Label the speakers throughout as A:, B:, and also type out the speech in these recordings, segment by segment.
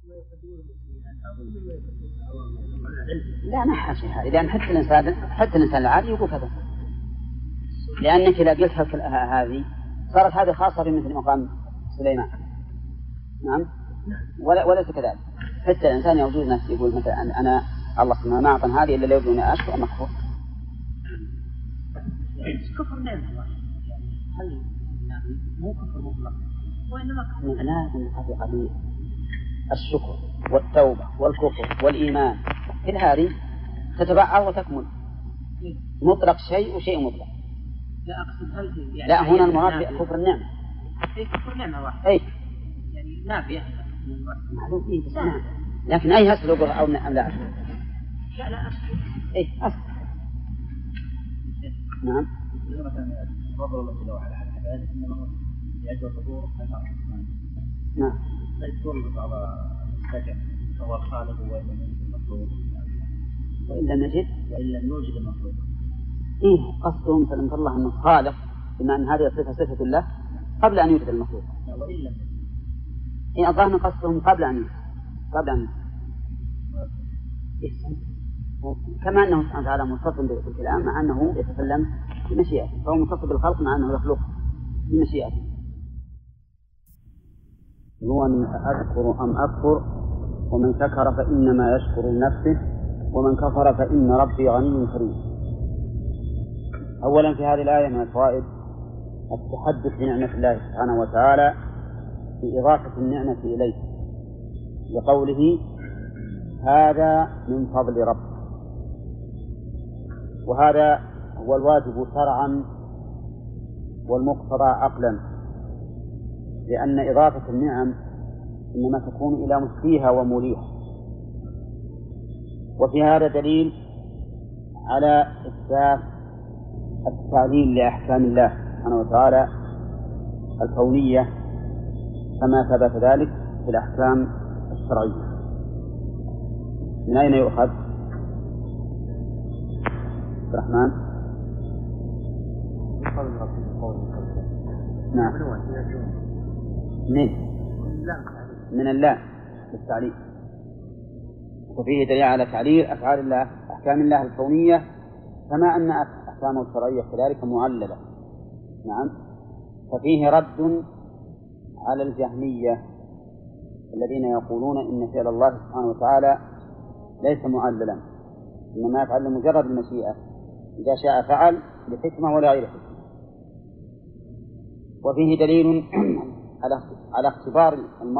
A: لا ما حاشي هذه، لأن حتى الإنسان العادي يقول هذا، لأنك إذا قلت هذه صارت هذه خاصة بمثل مقام سليمان. نعم. وليس كذلك، حتى الإنسان يوجد ناس يقول مثلا أنا الله ما أعطى هذه إلا لو يبني أشكر أم أكفر.
B: كفر نعمة واحد، هل مو كفر مطلق وإنما كفر
A: لا من حقيقة الشكر والتوبة والكفر والإيمان كل هذه تتبعها وتكمل. مطلق شيء وشيء مطلق.
B: لا أقصد هل يعني
A: لا هنا المراد بكفر النعمة.
B: أي كفر نعمة واحد.
A: أي
B: يعني نافية.
A: معلوم فيه بس لكن أي أصل أو أم لا أصل؟
B: لا أصل.
A: أي أصل. نعم.
C: مثلا تفضل الله جل وعلا على العباد إنما يعد الظهور
A: نعم.
C: لا يكون بعض السجن هو الخالق وإن لم يوجد المخلوق.
A: وإن لم نجد
C: المخلوق.
A: إيه قصدهم فلم الله أنه خالق بما أن هذه صفة الله قبل أن يوجد المخلوق.
C: وإن لم
A: إيه أظن قصدهم قبل أن يوجد. كما أنه سبحانه وتعالى متصل بالكلام مع أنه يتكلم بمشيئته، فهو متصل بالخلق مع أنه يخلق بمشيئته. هو من أشكر أم أكفر، ومن شكر فإنما يشكر لنفسه ومن كفر فإن ربي غني كريم. أولا في هذه الآية من الفوائد التحدث بنعمة الله سبحانه وتعالى بإضافة النعمة إليه لقوله هذا من فضل ربك، وهذا هو الواجب شرعا والمقتضى عقلا، لأن إضافة النعم إنما تكون إلى مسقيها وموليها. وفي هذا دليل على إثبات التعليل لأحكام الله سبحانه وتعالى الكونية كما ثبت ذلك في الأحكام الشرعية. من أين يؤخذ؟ الرحمن. نعم. من الله بالتعليل، وفيه دليل على تعليل أفعال الله أحكام الله الكونية كما أن أحكامه الشرعية كذلك معللة. نعم. ففيه رد على الجهمية الذين يقولون إن فعل الله سبحانه وتعالى ليس معللا، إنما يفعل مجرد المشيئة، إذا شاء فعل لحكمة ولا غير حكمة. وفيه دليل على اختبار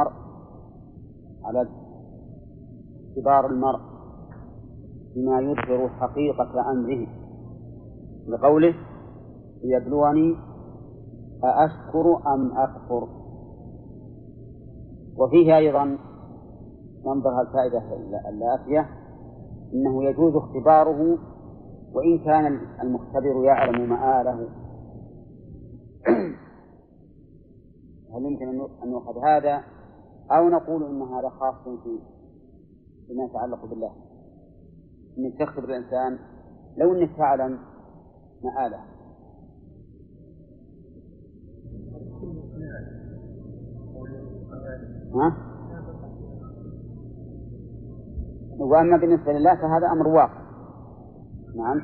A: المرء بما يظهر حقيقة أمره لقوله ليبلوني أأشكر أم أكفر. وفيه أيضا ننظر الفائدة الآتية إنه يجوز اختباره وإن كان المختبر يعلم مآله. هل يمكن أن يؤخذ هذا أو نقول إن هذا خاص فيما يتعلق بالله، إنك تختبر الإنسان لو إنك تعلم مآله. وأما بالنسبة لله فهذا أمر واقع. نعم.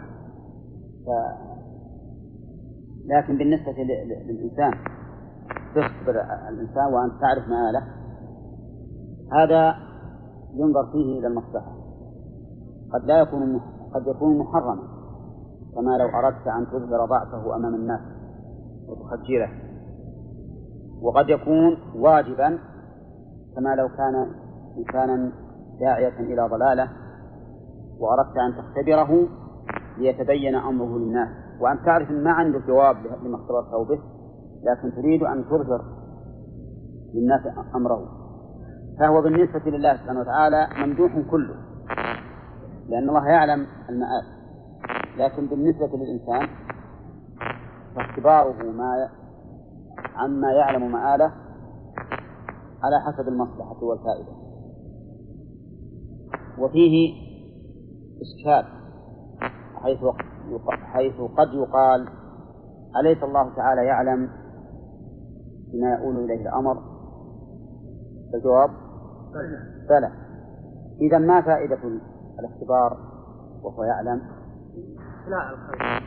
A: لكن بالنسبة للإنسان تخبر الإنسان وأن تعرف مآله، هذا ينظر فيه إلى المصلحة. قد يكون محرما، كما لو أردت أن تظهر ضعفه أمام الناس وتخجله، وقد يكون واجبا، كما لو كان إنسانا داعية إلى ضلالة وأردت أن تختبره ليتبين أمره للناس، وأن تعرف ما عنده جواب لما اختبرته به، لكن تريد أن تظهر للناس أمره. فهو بالنسبة لله سبحانه وتعالى ممدوح كله، لأن الله يعلم المآل. لكن بالنسبة للإنسان فاختباره عما يعلم مآله على حسب المصلحة والفائدة. وفيه إشكال حيث قد يقال أليس الله تعالى يعلم بما يؤول إليه الأمر؟ الجواب بلى. إذا ما فائدة الاختبار وهو يعلم؟
B: لا الخير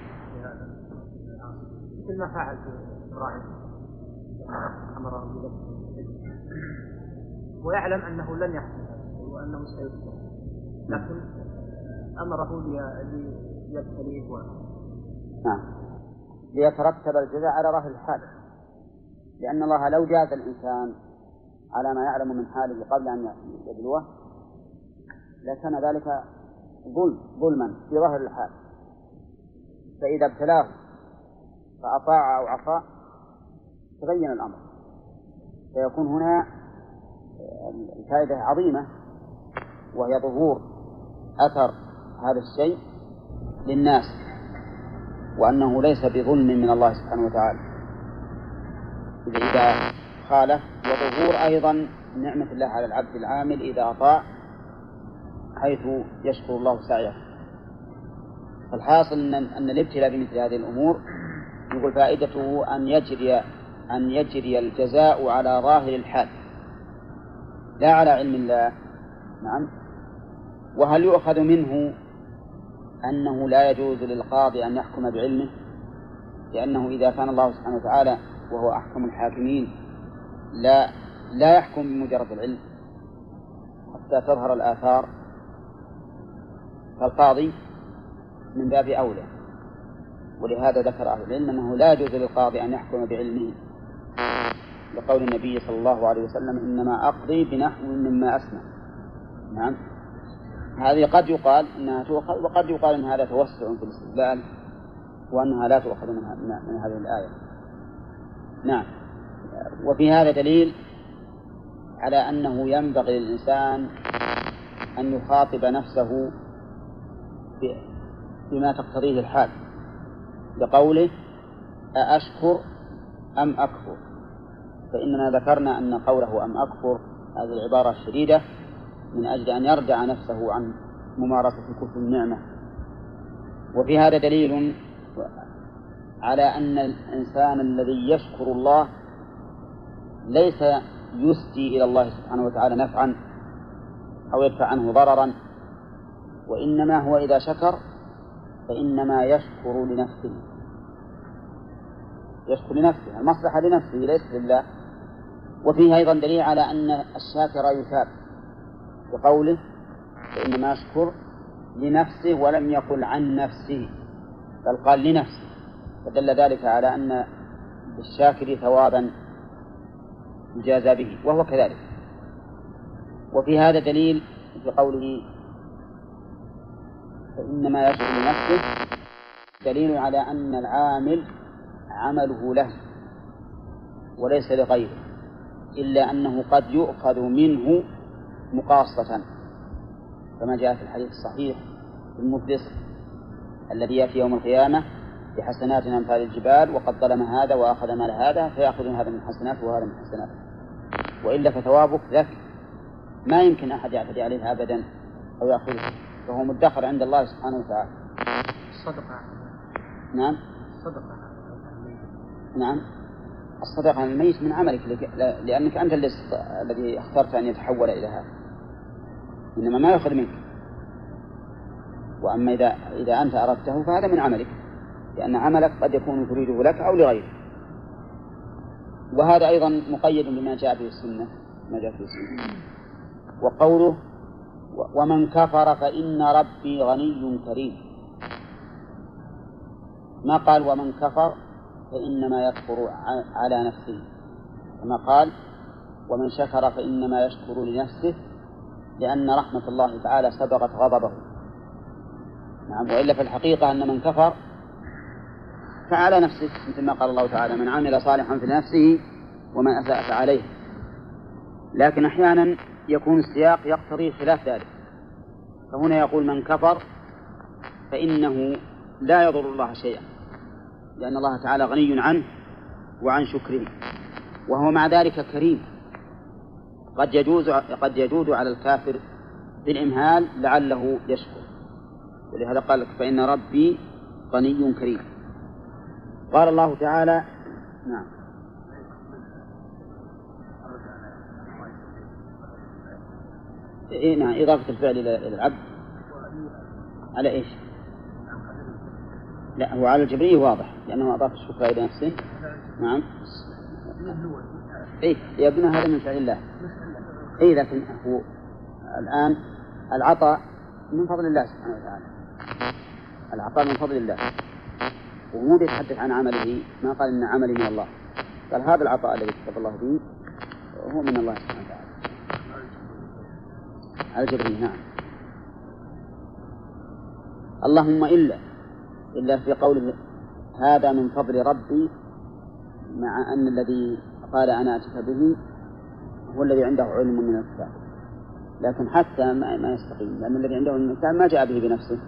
B: مثل ما فعل في إبراهيم أمره بذبح ويعلم أنه لن يحصل وأنه سيبتلى، لكن أمره ليبتليه
A: نعم، ليترتب الجزاء على ظاهر الحال، لأن الله لو جاز الإنسان على ما يعلم من حاله قبل أن يبلوه لكان ذلك ظلما في ظاهر الحال. فإذا ابتلاه فأطاع أو عصى تبين الأمر، فيكون هنا الفائدة عظيمة، وهي ظهور أثر هذا الشيء للناس، وأنه ليس بظلم من الله سبحانه وتعالى إذا خالف، وظهور أيضا نعمة الله على العبد العامل إذا أطاع حيث يشكر الله سعيه. فالحاصل أن الابتلاء بمثل هذه الأمور يقول فائدته أن يجري الجزاء على ظاهر الحال لا على علم الله. نعم. وهل يؤخذ منه أنه لا يجوز للقاضي أن يحكم بعلمه؟ لأنه إذا كان الله سبحانه وتعالى وهو أحكم الحاكمين لا يحكم بمجرد العلم حتى تظهر الآثار، فالقاضي من باب أولى. ولهذا ذكر أهل العلم أنه لا يجوز للقاضي أن يحكم بعلمه، لقول النبي صلى الله عليه وسلم إنما أقضي بنحو مما أسمع. نعم. هذه قد يقال أنها تؤخذ، وقد يقال أن هذا توسع في الاستدلال وأنها لا تؤخذ من هذه الآية. نعم. وفي هذا دليل على أنه ينبغي للإنسان أن يخاطب نفسه بما تقتضيه الحال، بقوله أأشكر أم أكفر؟ فإننا ذكرنا أن قوله أم أكفر هذه العبارة الشديدة من أجل أن يردع نفسه عن ممارسة كفر النعمة. وفي هذا دليل على أن الإنسان الذي يشكر الله ليس يسدي إلى الله سبحانه وتعالى نفعا أو يدفع عنه ضررا، وإنما هو إذا شكر فإنما يشكر لنفسه، يشكر لنفسه، المصلحة لنفسه ليس لله. وفيه أيضا دليل على أن الشاكر يثاب بقوله فإنما يشكر لنفسه، ولم يقل عن نفسه بل قال لنفسه، فدل ذلك على أن الشاكر ثوابا يجازى به، وهو كذلك. وفي هذا دليل في قوله فإنما يشكر لنفسه دليل على أن العامل عمله له وليس لغيره، إلا أنه قد يؤخذ منه مقاصة، كما جاء في الحديث الصحيح المفلس الذي يأتي يوم القيامة بحسنات أمثال الجبال وقد ظلم هذا وأخذ مال هذا، فيأخذ هذا من حسناته وهذا من حسناته، وإلا فثوابك لك ما يمكن أحد يعتدي عليه أبدا أو يأخذه، فهو مدخر عند الله سبحانه وتعالى.
B: الصدقة.
A: نعم.
B: الصدقة.
A: نعم. الصدقة عن الميت من عملك، لأنك أنت الذي اخترت أن يتحول إلى هذا، إنما ما يأخذ منك. وأما إذا أنت أردته فهذا من عملك، لأن عملك قد يكون تريده لك أو لغيرك. وهذا أيضا مقيد بما جاء به السنة، ما جاء به السنة. وقوله ومن كفر فإن ربي غني كريم، ما قال ومن كفر فإنما يكفر على نفسه، كما قال ومن شكر فإنما يشكر لنفسه، لأن رحمة الله تعالى سبقت غضبه. نعم. وإلا في الحقيقة أن من كفر فعلى نفسه، مثل ما قال الله تعالى من عمل صالحا فلنفسه ومن أساء فعليه. لكن أحيانا يكون السياق يقتضي خلاف ذلك، فهنا يقول من كفر فإنه لا يضر الله شيئا، لأن الله تعالى غني عنه وعن شكره، وهو مع ذلك كريم، قد يجوز على الكافر بالإمهال لعله يشكر، ولهذا قال فإن ربي غني كريم. قال الله تعالى نعم إيه نعم، إضافة الفعل إلى العبد على إيش؟ لا، هو على الجبري واضح لأنه أضاف الشكر إلى نفسه. نعم. إيه يا ابن هذا من فعل الله. إيه لكن هو الآن العطاء من فضل الله سبحانه وتعالى، العطاء من فضل الله، ومو بيتحدث عن عمله، ما قال إن عملي من الله، قال هذا العطاء الذي كتب الله به هو من الله سبحانه وتعالى على الجبري. نعم. اللهم إلا في قوله هذا من فضل ربي، مع أن الذي قال أنا أتيت به هو الذي عنده علم من الكتاب، لكن حتى ما يستقيم، لأن الذي عنده علم من الكتاب ما جاء به بنفسه.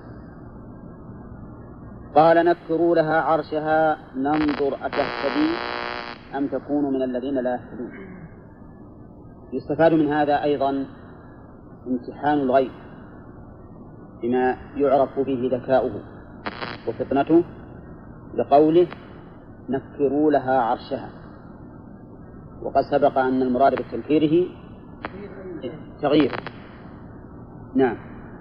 A: قال نكروا لها عرشها ننظر أتهتدي أم تكون من الذين لا يهتدون. يستفاد من هذا أيضا امتحان الغيب بما يعرف به ذكاؤه وفطنته، لقوله نكروا لها عرشها، وقد سبق أن المراد بتنكيره تغيير. نعم.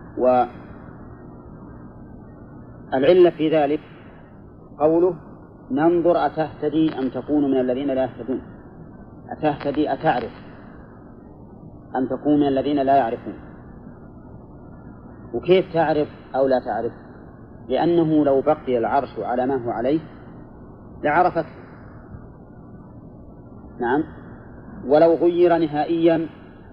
A: والعلة في ذلك قوله ننظر أتهتدي أم تكون من الذين لا يهتدون. أتهتدي أتعرف أم تكون من الذين لا يعرفون. وكيف تعرف أو لا تعرف؟ لأنه لو بقي العرش على ما هو عليه لعرفت. نعم. ولو غير نهائيا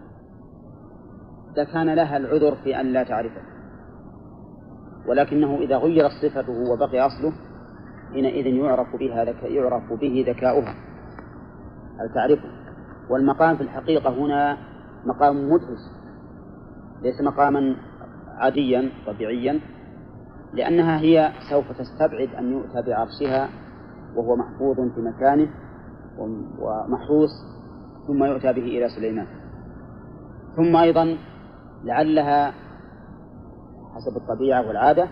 A: لكان لها العذر في أن لا تعرفه، ولكنه إذا غيرت صفته وبقي أصله حينئذ يعرف به ذكاؤها، هل تعرفه. والمقام في الحقيقة هنا مقام مدهش، ليس مقاما عاديا طبيعيا، لأنها هي سوف تستبعد أن يؤتى بعرشها وهو محفوظ في مكانه ومحروس، ثم يؤتى به إلى سليمان. ثم أيضا لعلها حسب الطبيعة والعادة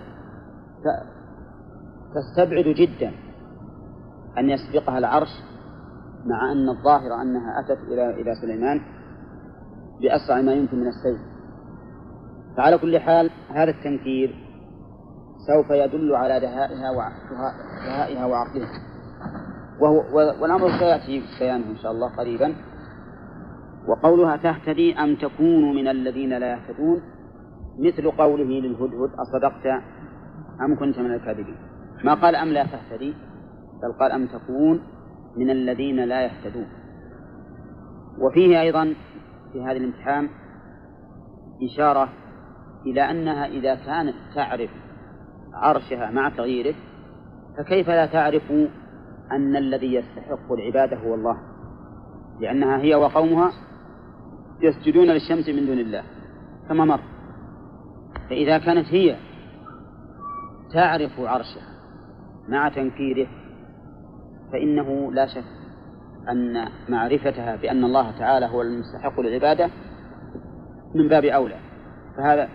A: تستبعد جدا أن يسبقها العرش، مع أن الظاهر أنها أتت إلى سليمان بأسرع ما يمكن من السير. فعلى كل حال هذا التنكير سوف يدل على دهائها وعقلها، والأمر سيأتي بيانه إن شاء الله قريبا. وقولها تهتدي أم تكون من الذين لا يهتدون مثل قوله للهدهد أصدقت أم كنت من الكاذبين. ما قال أم لا تهتدي، بل قال أم تكون من الذين لا يهتدون. وفيه أيضا في هذا الامتحان إشارة إلى أنها إذا كانت تعرف عرشها مع تغييره فكيف لا تعرف أن الذي يستحق العبادة هو الله، لأنها هي وقومها يسجدون للشمس من دون الله كما مر. فإذا كانت هي تعرف عرشها مع تنكيره فإنه لا شك أن معرفتها بأن الله تعالى هو المستحق للعبادة من باب أولى. فهذا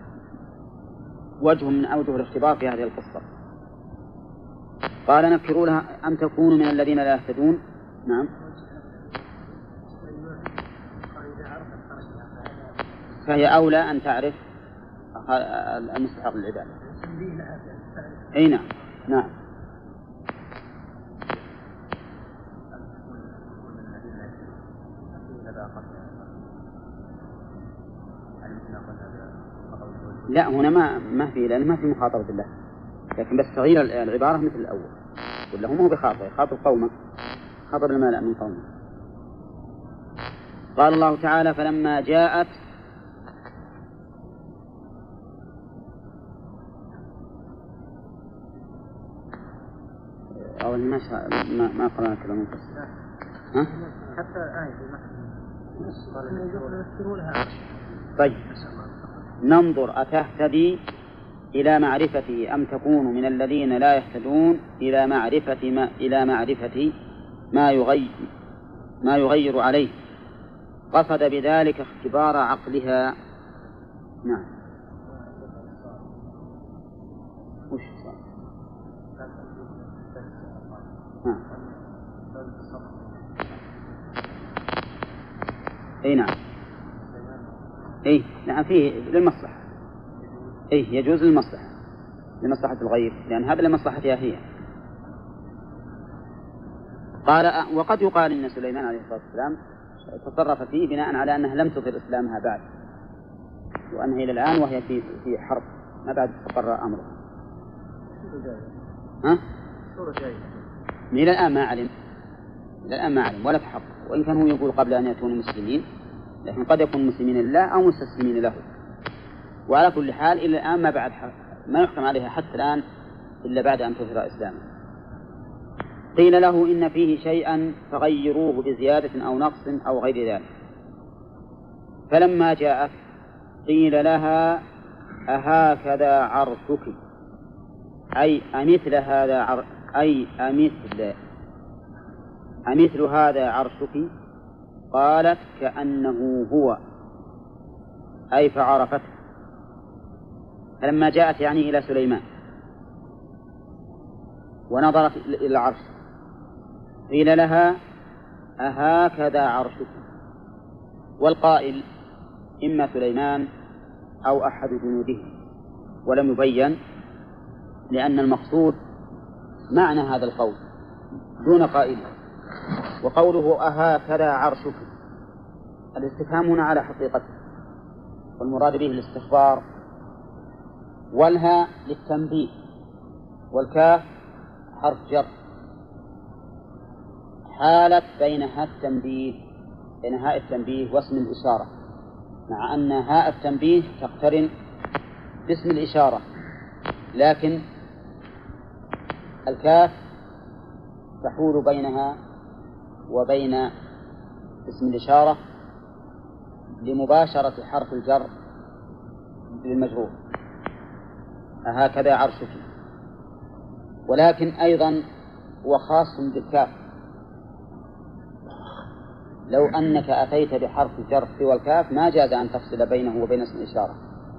A: وجه من أوجه الاختبار في هذه القصة. قال نكروا لها أم تكون من الذين لا يهتدون. نعم. فهي أولى أن تعرف المستحق للعبادة. أي نعم. نعم. لا هنا ما في، لأن ما في مخاطبة الله، لكن بس تغيير العبارة مثل الأول، ولا هم هو بخاطب يخاطب قومه، خاطب الملأ من قومه. قال الله تعالى فلما جاءت أو ما قرأنا كلام مفسر. ها؟
B: حتى آية
A: طيب ننظر أتهتدي إلى معرفته أم تكون من الذين لا يهتدون إلى معرفة ما يغير عليه، قصد بذلك اختبار عقلها. نعم. وش صار؟ نعم. أي نعم. إيه نعم فيه للمصلحة، إيه يجوز للمصلحة، لمصلحة الغير، لأن هذا لمصلحتها هي. قال وقد يقال إن سليمان عليه الصلاة والسلام تصرف فيه بناء على أنها لم تظهر إسلامها بعد، وأنها إلى الآن وهي في حرب ما بعد استقر أمرها. ها؟ إلى الآن ما علم، إلى الآن ما علم ولا تحقق، وإن كان هو يقول قبل أن يكونوا مسلمين، لكن قد يكون مسلمين لله أو مستسلمين له. وعلى كل حال إلى الآن ما يحكم عليها حتى الآن إلا بعد أن تظهر إسلامها. قيل له إن فيه شيئا فغيروه بزيادة أو نقص أو غير ذلك. فلما جاءت قيل لها أهكذا عرشك، أي أمثل هذا عرشك؟ قالت كأنه هو، أي فعرفته. فلما جاءت يعني إلى سليمان ونظرت إلى العرش قيل لها أهكذا عرشك. والقائل إما سليمان أو أحد جنوده، ولم يبين، لأن المقصود معنى هذا القول دون قائله. وقوله أهكذا عرشك الاستفهام هنا على حقيقته، والمراد به الاستخبار، والها للتنبيه، والكاف حرف جر حالت بين هاء التنبيه واسم الإشارة، مع أن هاء التنبيه تقترن باسم الإشارة، لكن الكاف تحول بينها وبين اسم الإشارة لمباشرة حرف الجر للمجرور أهكذا عرشك. ولكن أيضا هو خاص بالكاف، لو أنك أتيت بحرف جر سوى الكاف ما جاز أن تفصل بينه وبين اسم الإشارة.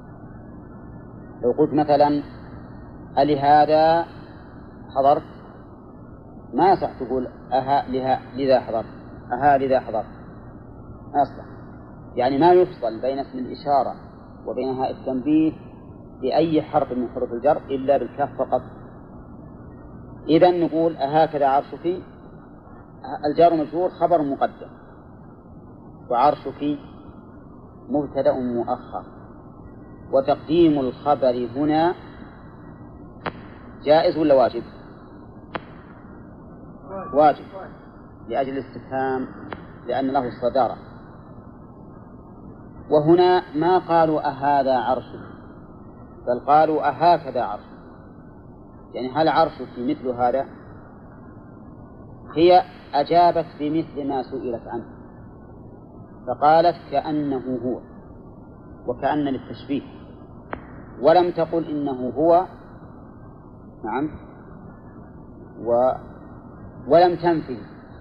A: لو قلت مثلا ألهذا حضرت، ما يصح تقول لذا حضرت، لذا حضرت، ما يصح. يعني ما يفصل بين اسم الإشارة وبين هاء التنبيه بأي حرف من حروف الجر إلا بالكاف فقط. إذن نقول أهكذا عرشك، الجار مجرور خبر مقدم، وعرشك مبتدأ مؤخر، وتقديم الخبر هنا جائز ولا واجب؟ واجب لأجل الاستفهام، لأن له الصدارة. وهنا ما قالوا أهذا عرشك، بل قالوا أهكذا عرشك، يعني هل عرشك مثل هذا؟ هي أجابت بمثل ما سئلت عنه، فقالت كأنه هو، وكأن للتشبيه، ولم تقل إنه هو، نعم، ولم تنفي،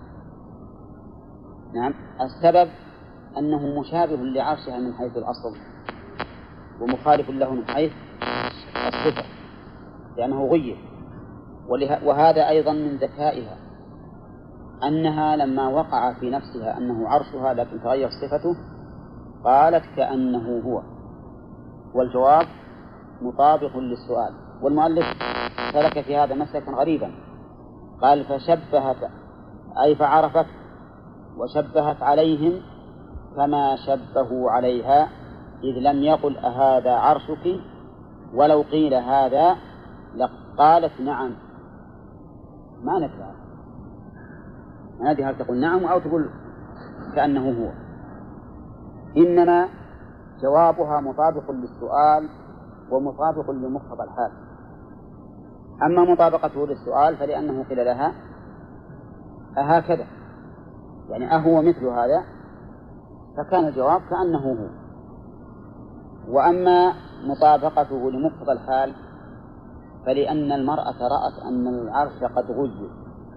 A: نعم. السبب أنه مشابه لعرشها من حيث الأصل، ومخالف له من حيث الصفة، لأنه غير. وهذا أيضا من ذكائها، أنها لما وقع في نفسها أنه عرشها لكن تغير صفته قالت كأنه هو، والجواب مطابق للسؤال. والمؤلف سلك في هذا مسلكا غريبا، قال فشبهت أي فعرفت وشبهت عليهم كما شبهوا عليها، إذ لم يقل أهذا عرشك، ولو قيل هذا لقالت نعم، ما نكره، ما ندري هل تقول نعم أو تقول كأنه هو، إنما جوابها مطابق للسؤال ومطابق لمقتضى الحال. أما مطابقته للسؤال فلأنه قيل لها أهكذا، يعني أهو مثل هذا، فكان الجواب كأنه هو. وأما مطابقته لمقتضى الحال فلأن المرأة رأت أن العرش قد غير،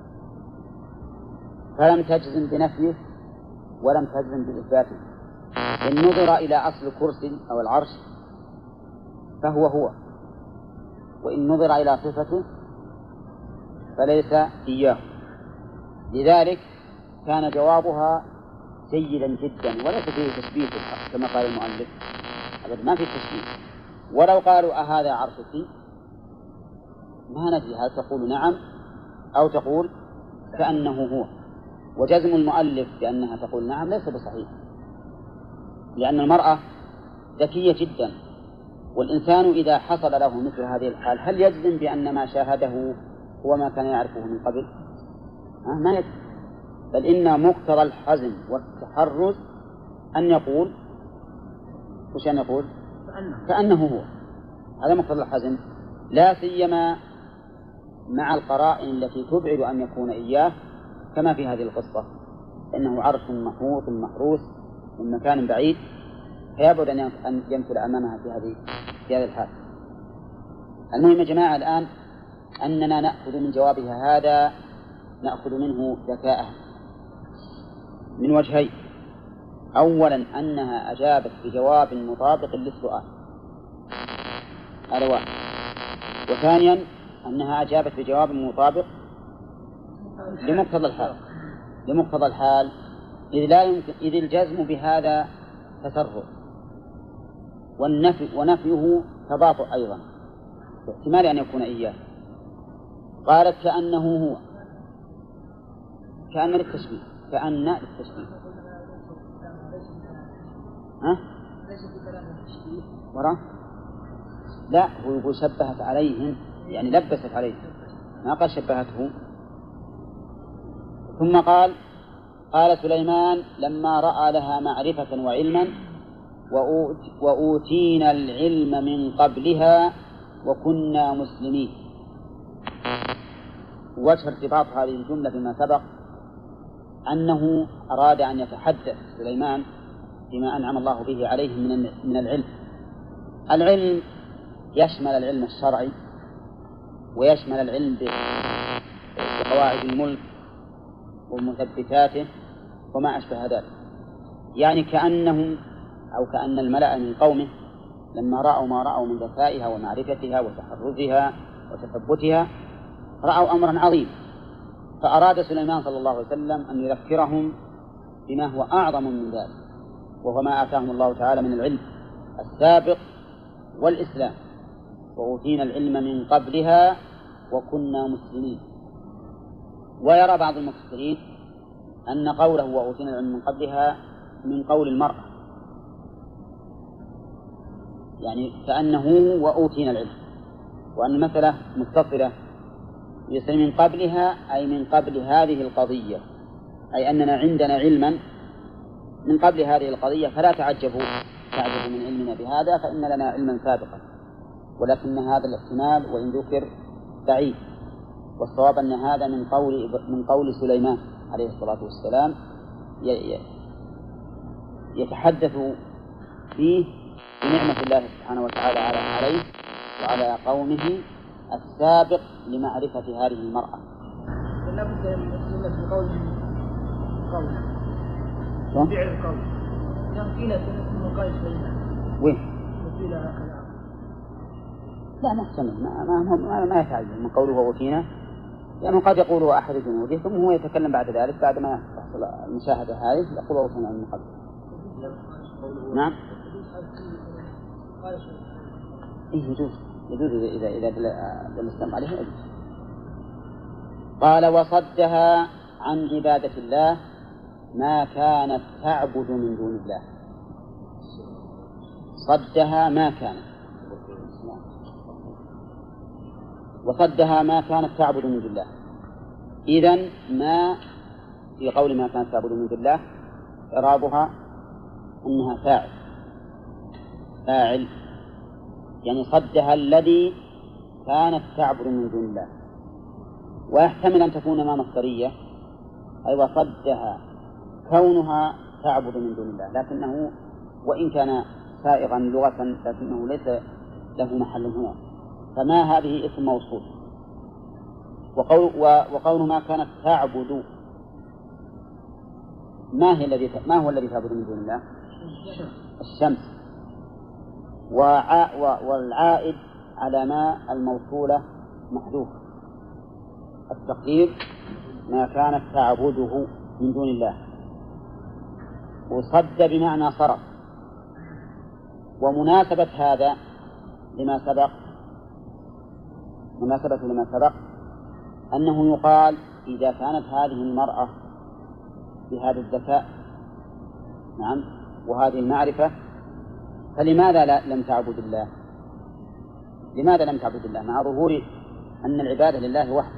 A: فلم تجزم بنفيه ولم تجزم بإثباته. إن نظر إلى أصل الكرسي أو العرش فهو هو، وإن نظر إلى صفته فليس إياه. لذلك كان جوابها جيدا جدا وليس فيه تشبيه كما قال المؤلف، أبدا ما فيه تشبيه. ولو قالوا أهذا عرشك ما ندري هل تقول نعم أو تقول كأنه هو. وجزم المؤلف بأنها تقول نعم ليس بصحيح، لأن المرأة ذكية جدا، والإنسان إذا حصل له مثل هذه الحال هل يجزم بأن ما شاهده هو ما كان يعرفه من قبل؟ ما يجزم، بل إن مقتضى الحزم والتحرز أن يقول وش أن يقول كأنه هو. هذا مقتضى الحزم، لا سيما مع القرائن التي تبعد أن يكون إياه، كما في هذه القصة إنه عرش محوط محروس من مكان بعيد، فيبعد أن يمثل أمامها في هذه الحال. المهم يا جماعة الآن أننا نأخذ من جوابها هذا، نأخذ منه ذكاءها من وجهين: أولا أنها أجابت بجواب مطابق للسؤال هذا واحد، وثانيا أنها أجابت بجواب مطابق لمقتضى الحال، إذ الجزم بهذا تسرع، ونفيه تباطؤ أيضا، باحتمال أن يكون إياه. قالت كأنه هو، كأن للتشبيه، ورا؟ لا، هو يقول شبهت عليهم، يعني لبست عليه، ما قال شبهته. ثم قال سليمان لما رأى لها معرفة وعلما وأوتينا العلم من قبلها وكنا مسلمين. وجه ارتباط هذه الجملة بما سبق أنه أراد أن يتحدث سليمان بما أنعم الله به عليه من العلم. العلم يشمل العلم الشرعي، ويشمل العلم بقواعد الملك ومثبتاته وما أشبه ذلك. يعني كأنهم أو كأن الملأ من قومه لما رأوا ما رأوا من ذكائها ومعرفتها وتحرزها وتثبتها رأوا أمرا عظيما، فأراد سليمان صلى الله عليه وسلم أن يذكرهم بما هو أعظم من ذلك، وهو ما آتاهم الله تعالى من العلم السابق والإسلام. وأوتينا العلم من قبلها وكنا مسلمين. ويرى بعض المفسرين أن قوله وأوتينا العلم من قبلها من قول المرأة، يعني كأنه وأوتينا العلم، وأن المسألة متصلة يسمى من قبلها أي من قبل هذه القضية، أي أننا عندنا علما من قبل هذه القضية، فلا تعجبوا من علمنا بهذا، فإن لنا علما سابقا. ولكن هذا الاحتمال وإن ذكر بعيد، والصواب أن هذا من قول سليمان عليه الصلاة والسلام يتحدث فيه بنعمة الله سبحانه وتعالى عليه وعلى قومه السابق لمعرفة هذه المرأة.
B: لا بد من قول فعل القول. يعني قيل من قول سليمان
A: وين؟
B: وقيل هكذا.
A: لا محتمل، ما يتعجب من قوله وأوتينا، لأنه قد يقوله أحد جنوده ثم هو يتكلم بعد ذلك بعد ما تحصل المشاهدة هذه يقول وأوتينا من قبل. نعم. إيه يجوز إذا دلستم عليه يجوز. قال وصدها عن عبادة الله ما كانت تعبد من دون الله. صدها ما كانت، وصدها ما كانت تعبد من دون الله. إذن ما في قول ما كانت تعبد من دون الله إعرابها أنها فاعل، يعني صدها الذي كانت تعبد من دون الله. ويحتمل أن تكون ما مصدرية، أي وصدها كونها تعبد من دون الله، لكنه وإن كان سائغا لغة لكنه ليس له محل هنا، فما هذه اسم موصول. وقول ما كانت تعبد، ما هو الذي تعبد من دون الله؟ الشمس. والعائد على ما الموصولة محذوف، التقدير ما كانت تعبده من دون الله. وصد بمعنى صرف. ومناسبة هذا لما سبق أنه يقال إذا كانت هذه المرأة بهذا الذكاء نعم وهذه المعرفة فلماذا لم تعبد الله؟ لماذا لم تعبد الله مع ظهور أن العبادة لله وحده؟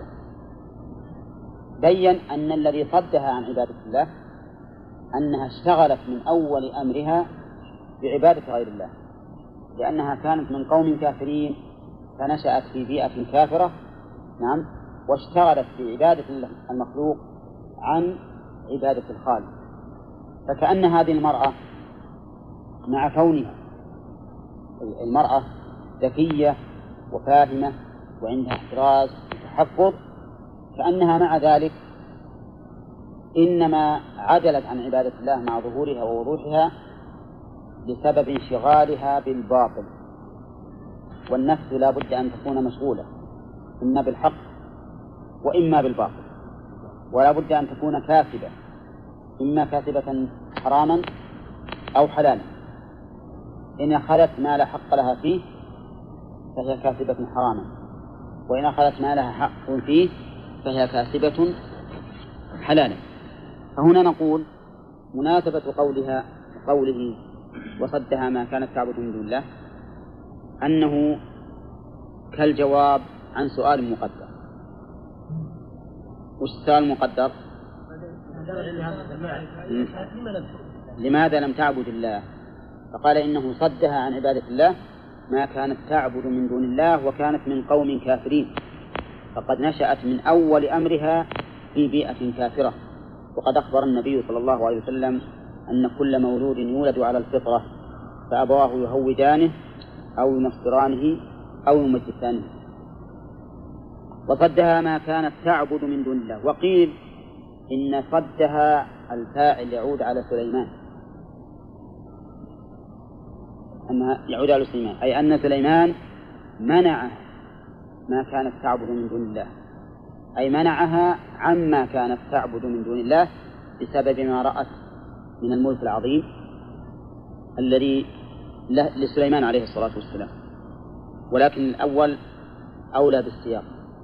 A: بين أن الذي صدها عن عبادة الله أنها اشتغلت من أول أمرها بعبادة غير الله، لأنها كانت من قوم كافرين فنشأت في بيئة كافرة نعم واشتغلت بعبادة المخلوق عن عبادة الخالق. فكأن هذه المرأة مع كونها المرأة ذكية وفاهمة وعندها احتراز وتحفظ، كأنها مع ذلك إنما عدلت عن عبادة الله مع ظهورها ووضوحها بسبب انشغالها بالباطل. والنفس لا بد أن تكون مشغولة إما بالحق وإما بالباطل، ولا بد أن تكون كاسبة، إما كاسبة حراما أو حلالا. إن أخذت ما لا حق لها فيه فهي كاسبة حراما، وإن أخذت ما لها حق فيه فهي كاسبة حلالا. فهنا نقول مناسبة قوله وصدها ما كانت تعبد من دون الله أنه كالجواب عن سؤال مقدر. والسؤال المقدر لماذا لم تعبد الله؟ فقال إنه صدها عن عبادة الله ما كانت تعبد من دون الله وكانت من قوم كافرين، فقد نشأت من أول أمرها في بيئة كافرة. وقد أخبر النبي صلى الله عليه وسلم أن كل مولود يولد على الفطرة فأبواه يهودانه أو ينصرانه أو يمجسانه. وصدها ما كانت تعبد من دون الله. وقيل إن صدها الفاعل يعود على سليمان، أنها يعود على سليمان، أي أن سليمان منع ما كانت تعبد من دون الله، أي منعها عما كانت تعبد من دون الله بسبب ما رأت من الملك العظيم الذي لسليمان عليه الصلاة والسلام. ولكن الأول أولى بالسياق،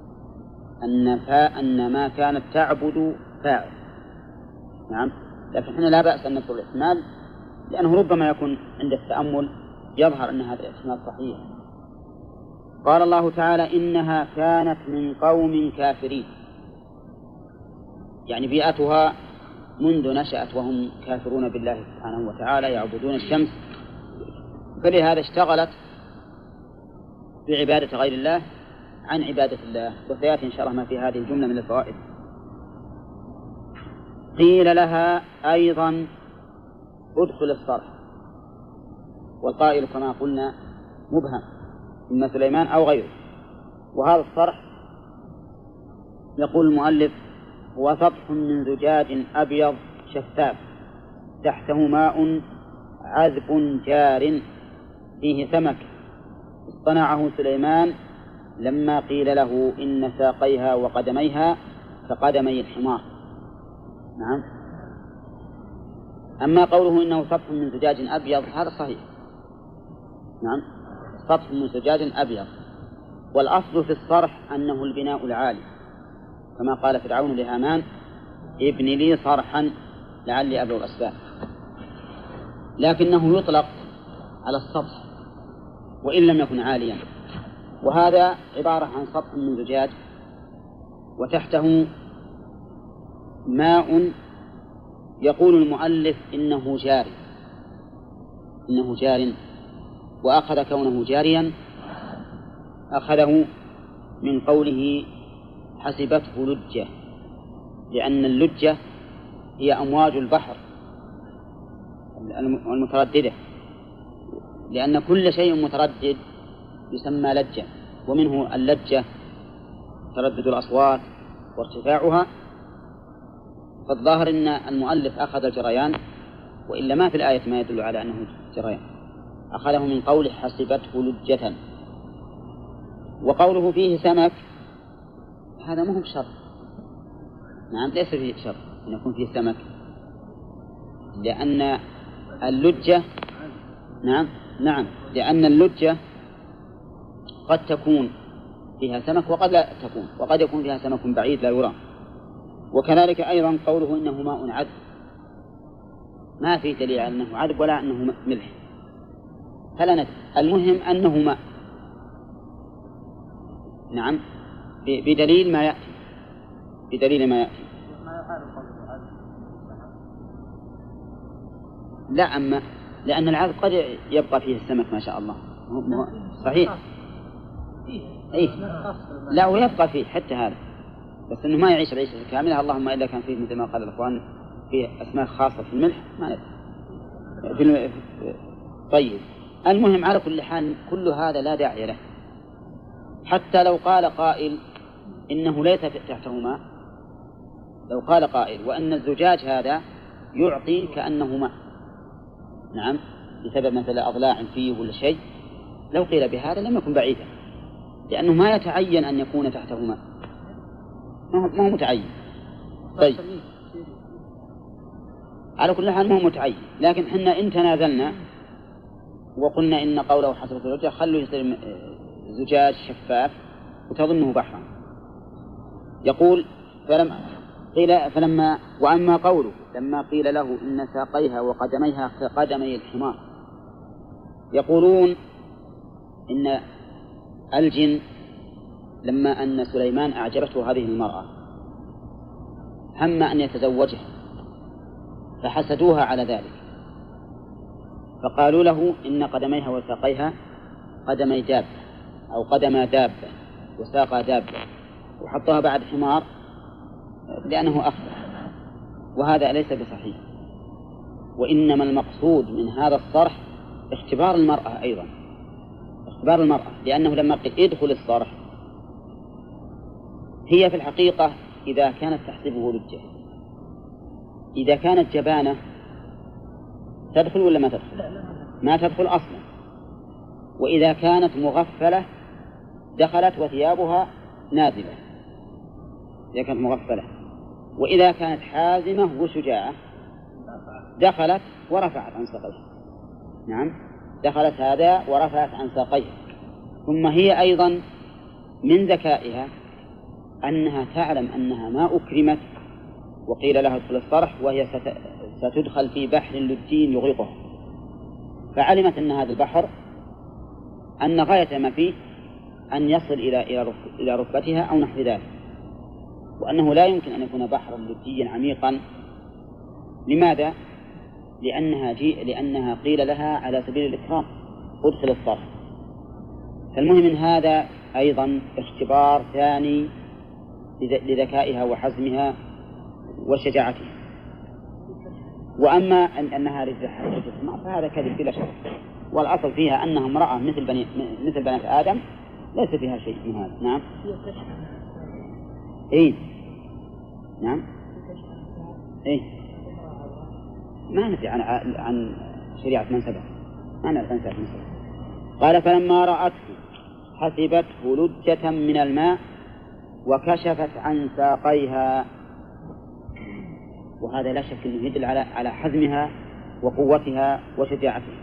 A: أن ما كانت تعبد فاعل نعم، لكن احنا لا بأس أن نذكر الاحتمال لأنه ربما يكون عند التأمل يظهر أن هذا الاحتمال صحيح. قال الله تعالى إنها كانت من قوم كافرين، يعني بيئتها منذ نشأت وهم كافرون بالله سبحانه وتعالى يعبدون الشمس، فلهذا اشتغلت بعبادة غير الله عن عبادة الله. وسيأتي إن شاء الله ما في هذه الجملة من الفوائد. قيل لها أيضا ادخل الصرح، والقائل كما قلنا مبهم إما سليمان أو غيره. وهذا الصرح يقول المؤلف هو سطح من زجاج أبيض شفاف تحته ماء عذب جار فيه سمك اصطنعه سليمان لما قيل له إن ساقيها وقدميها كقدمي الحمار. نعم. أما قوله إنه سطح من زجاج أبيض هذا صحيح، نعم، سطح من زجاج أبيض. والأصل في الصرح أنه البناء العالي، كما قال فرعون لهامان ابن لي صرحا لعلي أبلغ الأسباب، لكنه يطلق على السطح وإن لم يكن عاليا. وهذا عبارة عن سطح من زجاج وتحته ماء. يقول المؤلف إنه جار، وأخذ كونه جاريا أخذه من قوله حسبته لجة، لأن اللجة هي أمواج البحر المترددة، لأن كل شيء متردد يسمى لجة، ومنه اللجة تردد الأصوات وارتفاعها. فالظاهر أن المؤلف أخذ الجريان، وإلا ما في الآية ما يدل على أنه جريان، أخذه من قوله حسبته لجة. وقوله فيه سمك هذا مهم شر، نعم ليس فيه شر أن يكون فيه سمك، لأن اللجة لأن اللجة قد تكون فيها سمك وقد لا تكون، وقد يكون فيها سمك بعيد لا يرى. وكذلك أيضا قوله إنه ماء عذب، ما في دليل على أنه عذب ولا أنه ملح، فلا ندري، المهم أنه ماء. نعم، بدليل ما يأتي، بدليل ما يأتي. لا، أما لأن العذب قد يبقى فيه السمك ما شاء الله، صحيح. إيه؟ لا، ويبقى فيه حتى هذا، بس إنه ما يعيش العيشة كاملة، اللهم إلا كان فيه مثل ما قال الأخوان فيه أسماك خاصة في الملح ما ندري. طيب، المهم على كل حال كل هذا لا داعي له. حتى لو قال قائل إنه ليس تحته ماء، لو قال قائل وأن الزجاج هذا يعطي كأنه ماء، نعم، بسبب مثل أضلاع فيه ولا شيء، لو قيل بهذا لم يكن بعيدا، لأنه ما يتعين أن يكون تحته ماء، ما هو متعين. طيب، على كل حال ما هو متعين، لكن حنا إن تنازلنا وقلنا إن قوله حسب الزجاج خلوا يصير زجاج شفاف وتظنه بحرا. يقول فلما وأما قوله لما قيل له إن ساقيها وقدميها كقدمي الحمار، يقولون إن الجن لما أن سليمان أعجبته هذه المرأة هم أن يتزوجها فحسدوها على ذلك، فقالوا له إن قدميها وساقيها قدمي دابة أو قدم دابة وساق دابة، وحطها بعد حمار لأنه أخبر، وهذا ليس بصحيح. وإنما المقصود من هذا الصرح اختبار المرأة أيضا، اختبار المرأة، لأنه لما قيل ادخل الصرح هي في الحقيقة إذا كانت تحسبه لجة، إذا كانت جبانة تدخل ولا ما تدخل؟ ما تدخل أصلا. وإذا كانت مغفلة دخلت وثيابها نازلة، إذا كانت مغفلة. وإذا كانت حازمة وشجاعة دخلت ورفعت عن ساقيها، نعم، دخلت هذا ورفعت عن ساقيها. ثم هي أيضا من ذكائها أنها تعلم أنها ما أكرمت وقيل لها ادخل الصرح، وهي ستدخل في بحر لجين يغرقها، فعلمت أن هذا البحر أن غاية ما فيه أن يصل إلى ركبتها أو نحو ذلك، وأنه لا يمكن أن يكون بحرا لجيا عميقا. لماذا؟ لأنها قيل لها على سبيل الإكرام ادخل الصرح. فالمهم من هذا أيضا اختبار ثاني لذكائها وحزمها وشجاعتها. وأما أنها رجل فهذا كذب بلا شك، والأصل فيها أنها امرأة مثل بنات آدم، ليس فيها شيء من هذا. نعم. إيه نعم. إيه ما ندري عن شريعة من سبق، ما نعرف عن شريعة من سبق. قال فلما رأته حسبته لجة من الماء وكشفت عن ساقيها. وهذا لا شك أنه يدل على حزمها وقوتها وشجاعتها،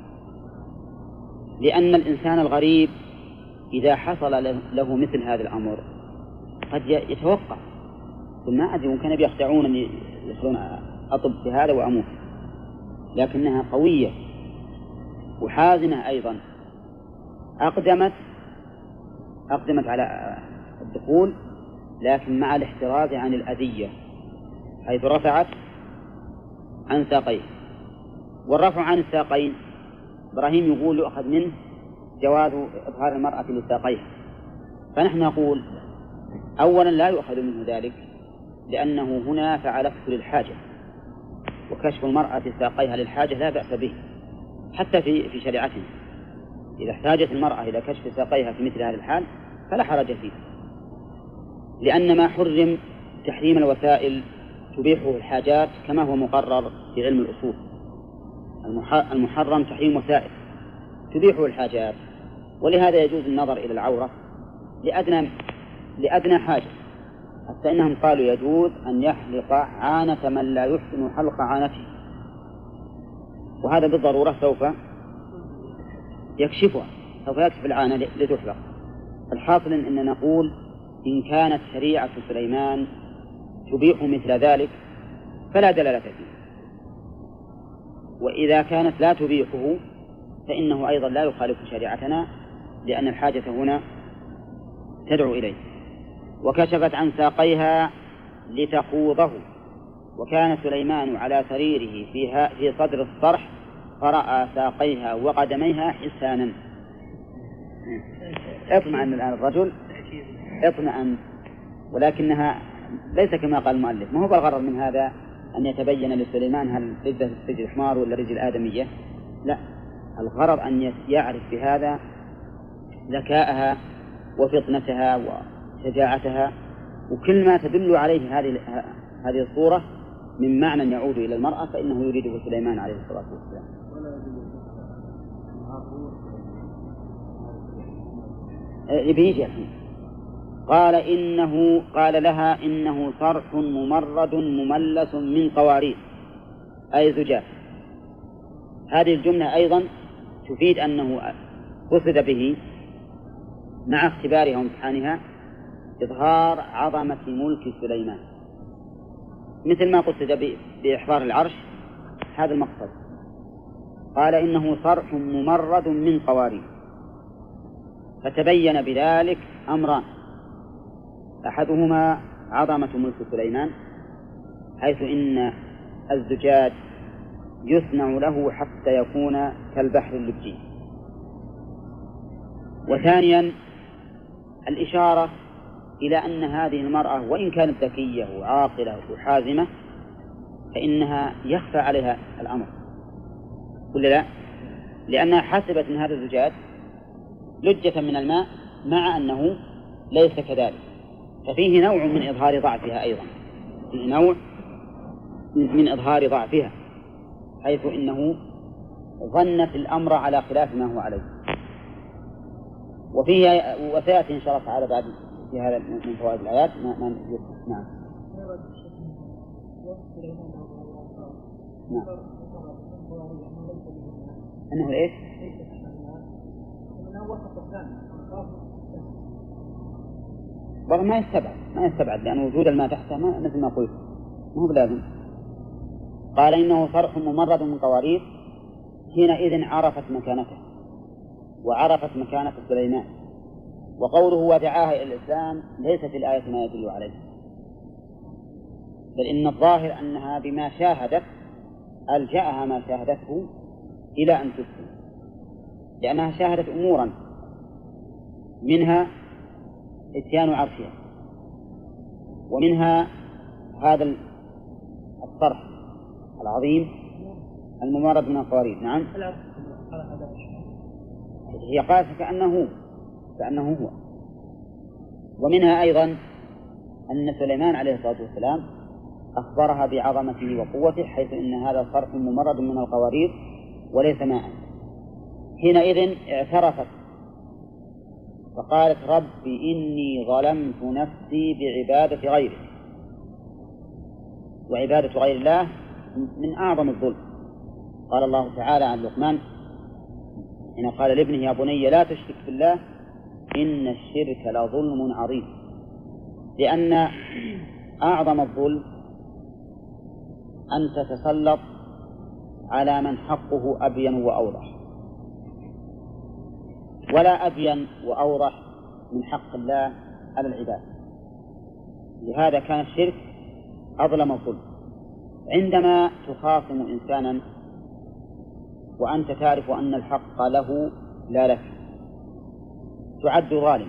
A: لأن الإنسان الغريب إذا حصل له مثل هذا الأمر قد يتوقع، ثم ما أدري ممكن يخدعون أن يدخلون أطب في هذا وأموت، لكنها قوية وحازمة أيضا. أقدمت على الدخول لكن مع الاحتراز عن الأذية، حيث رفعت عن ساقيه. والرفع عن الساقين إبراهيم يقول يؤخذ منه جواز إظهار المرأة لساقيها، فنحن نقول أولا لا يؤخذ منه ذلك، لأنه هنا فعلته للحاجة، وكشف المرأة ساقيها للحاجة لا بأس به حتى في شريعتنا. إذا احتاجت المرأة إلى كشف ساقيها في مثل هذا الحال فلا حرج فيه، لأن ما حرم تحريم الوسائل تبيحه الحاجات كما هو مقرر في علم الأصول. المحرم تحريم وسائل تبيحه الحاجات، ولهذا يجوز النظر إلى العورة لأدنى حاجة، حتى إنهم قالوا يجوز أن يحلق عانة من لا يحسن حلق عانته، وهذا بالضرورة سوف يكشفها، سوف يكشف العانة لتحرق. الحاصل أننا نقول إن كانت شريعة سليمان تبيح مثل ذلك فلا دلالة فيه، وإذا كانت لا تبيحه فإنه أيضا لا يخالف شريعتنا، لأن الحاجة هنا تدعو إليه. وكشفت عن ساقيها لتخوضه، وكان سليمان على سريره في صدر الصرح فرأى ساقيها وقدميها حسانا. اطمئن الآن الرجل، اطمئن، ولكنها ليس كما قال المؤلف، ما هو بالغرض من هذا أن يتبين لسليمان هل رجل رجل حمار ولا رجل آدمية، لا، الغرض أن يعرف بهذا ذكاءها وفطنتها وشجاعتها، وكل ما تدل عليه هذه الصورة من معنى يعود إلى المرأة فإنه يريده سليمان عليه الصلاة والسلام. بيجي الحين قال لها إنه صرح ممرد مملس من قوارير أي زجاج. هذه الجملة أيضا تفيد أنه قصد به مع اختبارها وامتحانها إظهار عظمة ملك سليمان، مثل ما قصد بإحضار العرش، هذا المقصد. قال إنه صرح ممرد من قوارير، فتبين بذلك أمران: أحدهما عظمة ملك سليمان، حيث إن الزجاج يصنع له حتى يكون كالبحر اللجي. وثانيا الإشارة إلى أن هذه المرأة وإن كانت ذكية وعاقلة وحازمة فإنها يخفى عليها الأمر، ولا لا؟ لأنها حسبت أن هذا الزجاج لجة من الماء مع أنه ليس كذلك، ففيه نوع من إظهار ضعفها أيضا، فيه نوع من إظهار ضعفها، حيث إنه ظنت الأمر على خلاف ما هو عليه. وسيأتي إن شاء الله تعالى بعد في هذا من فوائد الآيات نعم. أنه إيش؟ والله ما يستبعد لأن وجود الماء تحته مثل ما قلت ما هو بلازم. قال إنه صرح ممرد من قوارير، حينئذ عرفت مكانته وعرفت مكانة سليمان. وقوله ودعاها إلى الإسلام ليس في الآية ما يدل عليه، بل إن الظاهر أنها بما شاهدت ألجأها ما شاهدته إلى أن تسلم، لأنها شاهدت أمورا منها إتيان عرشها، ومنها هذا الصرح العظيم الممرد من القوارير. نعم، هي قالت كأنه هو. ومنها أيضا أن سليمان عليه الصلاة والسلام أخبرها بعظمته وقوته، حيث أن هذا صرح ممرد من القوارير وليس ماء. حينئذ اعترفت فقالت ربي إني ظلمت نفسي بعبادة غيره، وعبادة غير الله من أعظم الظلم. قال الله تعالى عن لقمان حين قال لابنه يا بني لا تشرك بالله إن الشرك لظلم عظيم، لأن أعظم الظلم أن تتسلط على من حقه أبين وأوضح، ولا أبين وأوضح من حق الله على العباد. لهذا كان الشرك أظلم الظلم. عندما تخاصم إنسانا وأنت تعرف أن الحق له لا لك تعد ظالم.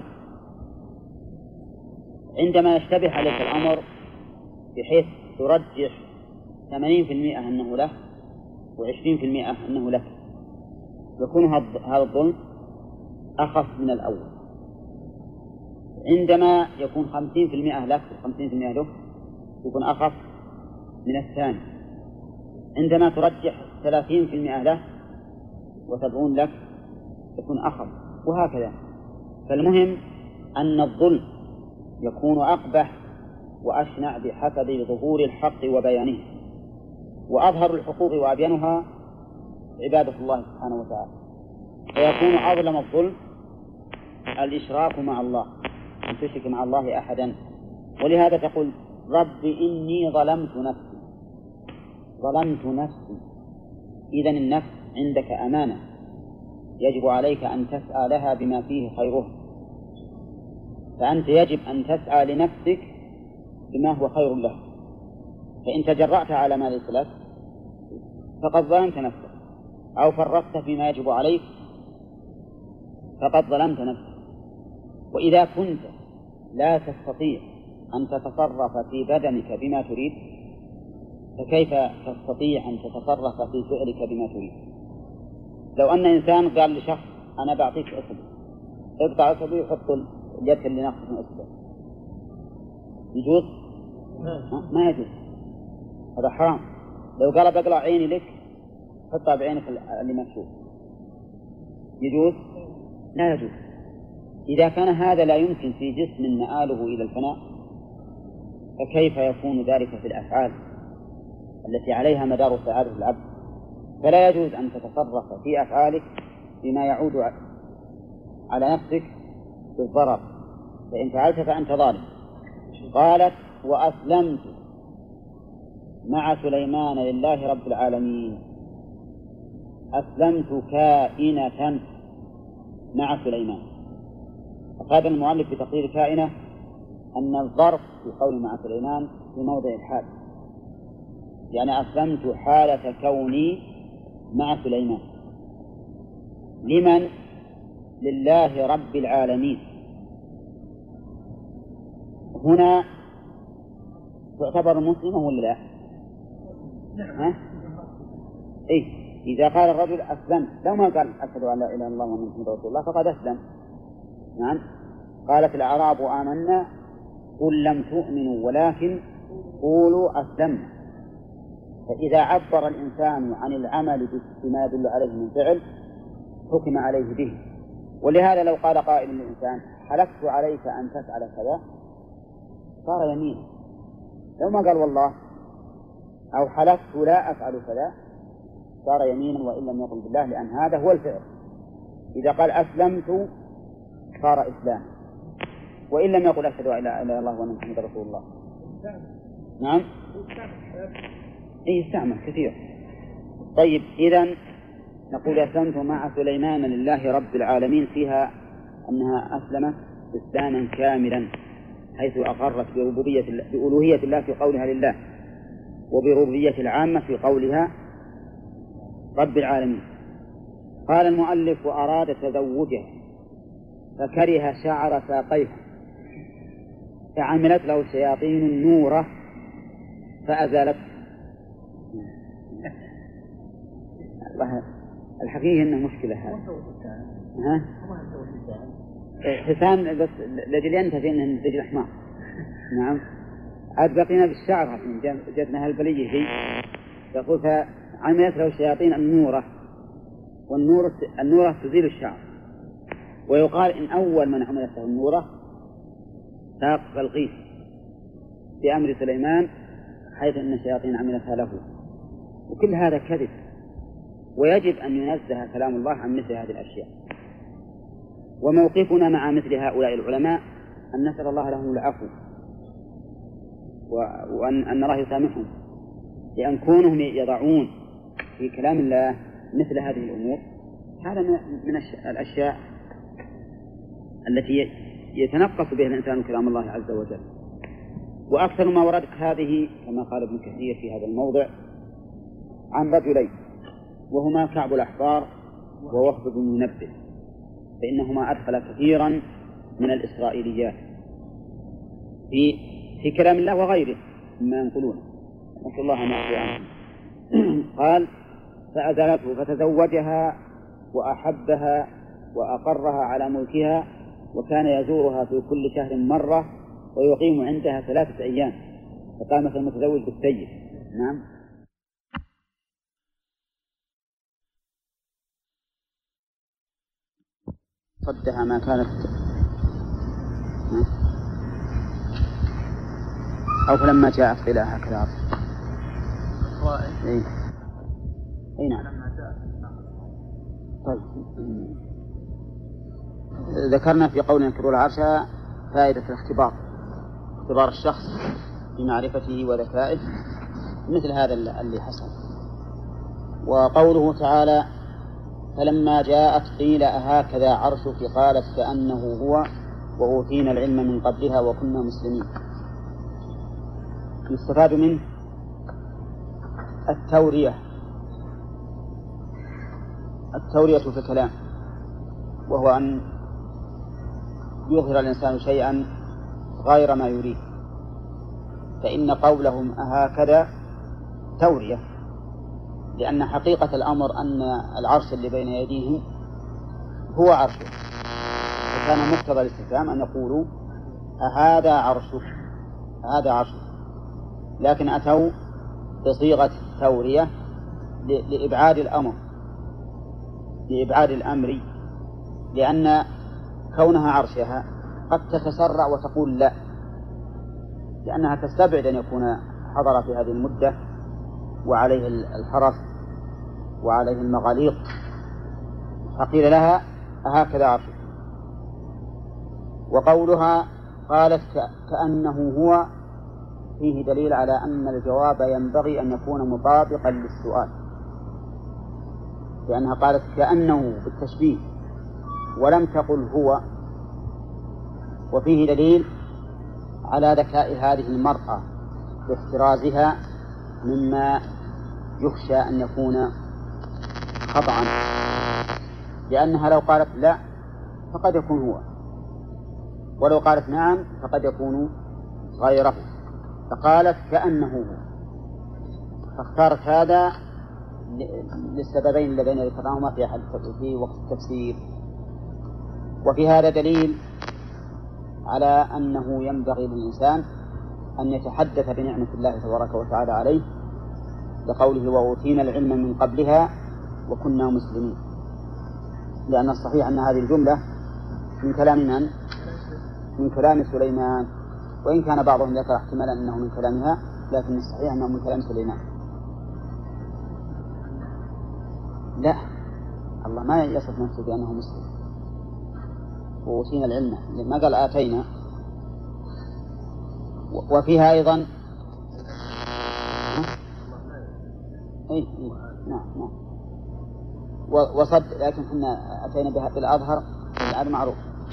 A: عندما يشتبه عليك الأمر بحيث ترجح 80% أنه له و20% أنه لك، يكون هذا الظلم أخف من الأول. عندما يكون 50% لك و50% له يكون أخف من الثاني. عندما ترجح 30% له و70 لك يكون أخف، وهكذا. فالمهم أن الظلم يكون أقبح وأشنع بحسب ظهور الحق وبيانه، وأظهر الحقوق وأبينها عبادة الله سبحانه وتعالى، فيكون أظلم الظلم الإشراك مع الله، أن تشرك مع الله أحدا. ولهذا تقول رب إني ظلمت نفسي. إذن النفس عندك أمانة يجب عليك أن تسعى لها بما فيه خيرها، فأنت يجب أن تسعى لنفسك بما هو خير لها. فإن تجرأت على ما ليس لك فقد ظلمت نفسك، أو فرطت فيما يجب عليك فقد ظلمت نفسك. وإذا كنت لا تستطيع أن تتصرف في بدنك بما تريد، فكيف تستطيع أن تتصرف في فعلك بما تريد؟ لو أن إنسان قال لشخص أنا بعطيك أصبع، اقطع أصبعي وحط اليد اللي ناقص من أصبع، يجوز؟ ما يجوز، هذا حرام. لو قال بقلع عيني لك حطها بعينك اللي ما تشوف، يجوز؟ لا يجوز. إذا كان هذا لا يمكن في جسم مآله إلى الفناء، فكيف يكون ذلك في الأفعال التي عليها مدار سعادة العبد؟ فلا يجوز أن تتصرف في أفعالك بما يعود على نفسك بالضرر، فإن فعلت فأنت ظالم. قالت وأسلمت مع سليمان لله رب العالمين. أسلمت كائنة مع سليمان. أفاد المؤلف بتقدير كائنة أن الظرف في قول مع سليمان في موضع الحال، يعني أسلمت حالة كوني مع سليمان. لمن؟ لله رب العالمين. هنا تعتبر مسلمة ولا لا؟ ها؟ إيه؟ إذا قال الرجل أسلم، لو ما قال أشهد أن لا إله إلا الله وأن محمدا رسول الله فقد أسلم. نعم. قالت الأعراب آمنا قل لم تؤمنوا ولكن قولوا أسلمنا. فإذا عبر الإنسان عن العمل بما يدل عليه من فعل حكم عليه به. ولهذا لو قال قائل للإنسان حلفت عليك أن تفعل كذا صار يمين. لو ما قال والله أو حلفت لا أفعل كذا صار يمينا وإن لم يقل بالله، لأن هذا هو الفعل. إذا قال أسلمت صار إسلام، وإن لم يقل أشهد أن لا إله إلا الله وأن محمدا رسول الله. نعم. إيه استعمل كثير. طيب إذن نقول أسلمت مع سليمان لله رب العالمين، فيها أنها أسلمت إسلاما كاملا، حيث أقرت بألوهية الله في قولها لله، وبربوبية العامة في قولها رب العالمين. قال المؤلف وأراد تزوجه فكره شعر ساقيها فعملت له الشياطين النورة فأزالت. الحقيقة إنه مشكلة هذا. ها؟ حسان بس لجل ينتهي إنه رجل حمار. نعم. عاد بقينا بالشعر جاتنا هالبلية هي يقول فعملت له الشياطين النورة، والنورة تزيل الشعر. ويقال إن أول من عملت له النورة ساق بلقيس بأمر سليمان، حيث أن الشياطين عملتها له. وكل هذا كذب، ويجب أن ينزه كلام الله عن مثل هذه الأشياء. وموقفنا مع مثل هؤلاء العلماء أن نسأل الله لهم العفو، وأن الله يسامحهم، لأن كونهم يضعون في كلام الله مثل هذه الأمور هذا من الأشياء التي يتنقص بها الإنسان كلام الله عز وجل. وأكثر ما وردت هذه كما قال ابن كثير في هذا الموضع عن رجلين، وهما كعب الأحبار ووهب بن منبه، فإنهما أدخل كثيرا من الإسرائيليات في كلام الله وغيره مما ينقلونه، نسأل الله أن يعفو عنهم. قال فأزالته فتزوجها وأحبها وأقرها على ملكها، وكان يزورها في كل شهر مرة ويقيم عندها 3 أيام، فقامت المتزوج بالسيد. نعم. صدها ما كانت أو فلما جاءت إلى هكذا. أي نعم. طيب، ذكرنا في قول ينكرون العرش فائدة الاختبار، اختبار الشخص بمعرفته وذكائه مثل هذا اللي حصل. وقوله تعالى فلما جاءت قيل أهكذا عرشك قالت كأنه هو وأوتينا العلم من قبلها وكنا مسلمين. يستفاد منه التورية في الكلام، وهو أن يظهر الإنسان شيئا غير ما يريد، فإن قولهم أهكذا تورية، لأن حقيقة الأمر أن العرش اللي بين يديهم هو عرشه، فكان مقتضى الاستفهام أن يقولوا أهذا عرشك، هذا عرشك، لكن أتوا بصيغة التورية لإبعاد الأمر، لأن كونها عرشها قد تتسرع وتقول لا، لأنها تستبعد أن يكون حضر في هذه المدة وعليه الحرس وعليه المغاليق، فقيل لها أهكذا عرشك. وقولها قالت كأنه هو فيه دليل على أن الجواب ينبغي أن يكون مطابقا للسؤال، لأنها قالت كأنه بالتشبيه ولم تقل هو، وفيه دليل على ذكاء هذه المرأة باحترازها مما يخشى أن يكون خطأ، لأنها لو قالت لا فقد يكون هو، ولو قالت نعم فقد يكون غيره، فقالت كأنه هو، فاختارت هذا للسببين اللذين ذكرناهما في وقت التفسير. وفي هذا دليل على أنه ينبغي للإنسان أن يتحدث بنعمة الله تبارك وتعالى عليه، لقوله وأوتينا العلم من قبلها وكنا مسلمين، لأن الصحيح أن هذه الجملة من كلام من؟ من كلام سليمان، وإن كان بعضهم ذكر احتمالا أنه من كلامها، لكن الصحيح أنه من كلام سليمان. لا، الله ما يصف نفسه بأنه مسلم، وأوتينا العلم ما قال آتينا. وفيها أيضا نعم وصد، لكن احنا أتينا بها بالأظهر العلم معروف.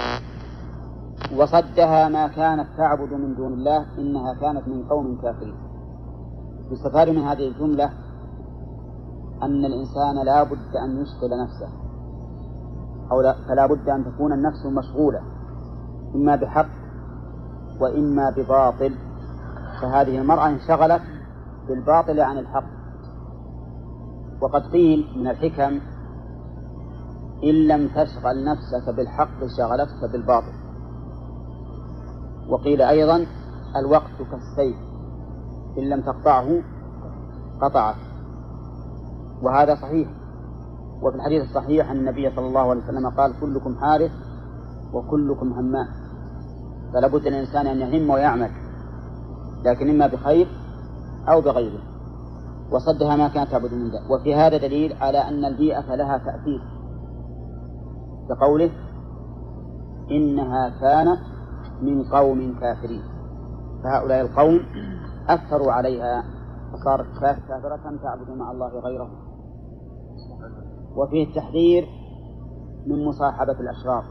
A: وصدها ما كانت تعبد من دون الله إنها كانت من قوم كافرين. يستفاد من هذه الجملة أن الإنسان لا بد أن يشغل نفسه، فلا بد أن تكون النفس مشغولة إما بحق وإما بباطل، فهذه المرأة انشغلت بالباطل عن الحق. وقد قيل من الحكم إن لم تشغل نفسك بالحق شغلتك بالباطل. وقيل أيضا الوقت كالسيف إن لم تقطعه قطعك، وهذا صحيح. وفي الحديث الصحيح أن النبي صلى الله عليه وسلم قال كلكم حارث وكلكم همام، فلا بد للإنسان أن يهم ويعمل، لكن إما بخير أو بغيره. وصدها ما كانت تعبد من ذلك. وفي هذا دليل على أن البيئة لها تأثير، كقوله إنها كانت من قوم كافرين، فهؤلاء القوم أثروا عليها فصارت كافرة تعبد مع الله غيره. وفيه التحذير من مصاحبة الأشرار،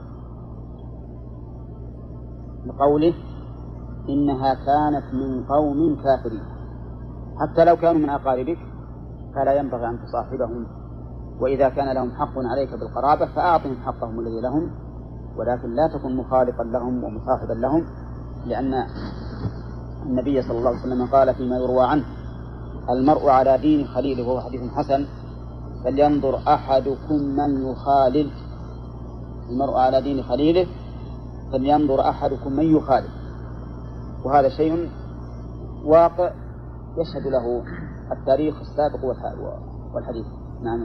A: لقوله إنها كانت من قوم كافرين، حتى لو كانوا من أقاربك فلا ينبغي أن تصاحبهم، وإذا كان لهم حق عليك بالقرابة فأعطهم حقهم الذي لهم، ولكن لا تكن مخالطا لهم ومصاحبا لهم، لأن النبي صلى الله عليه وسلم قال فيما يروى عنه المرء على دين خليله، وهو حديث حسن، فلينظر أحدكم من يخالل. المرء على دين خليله فلينظر أحدكم من يخالل، وهذا شيء واقع يشهد له التاريخ السابق والحديث. نعم.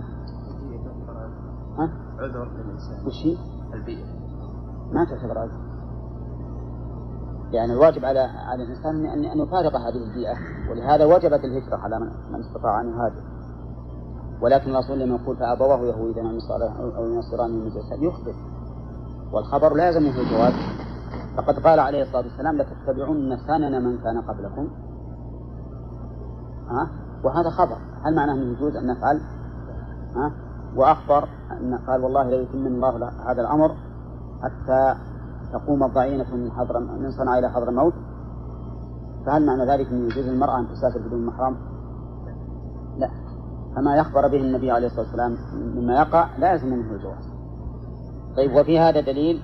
C: عذر للإنسان.
A: وش هي؟
C: البيئة
A: ما تعتبر عذر، يعني الواجب على الإنسان أن يفارق هذه البيئة، ولهذا وجبت الهجرة على من استطاع أن يهاجر. ولكن الرسول لما يقول فأبواه يهودان أو ينصران المجوس يخبر، والخبر لا يلزمه الجواز. فقد قال عليه الصلاة والسلام لتتبعن سنن من كان قبلكم، وهذا خبر. هل معناه أنه يجوز أن نفعل؟ وأخبر أن قال والله لا يتمن الله هذا الأمر حتى تقوم الضعينة من صنعاء إلى حضرموت. فهل معنى ذلك أن يجوز المرأة أن تسافر بدون محرم؟ لا، فما يخبر به النبي عليه الصلاة والسلام مما يقع لا يلزم منه الجواز. طيب، وفي هذا دليل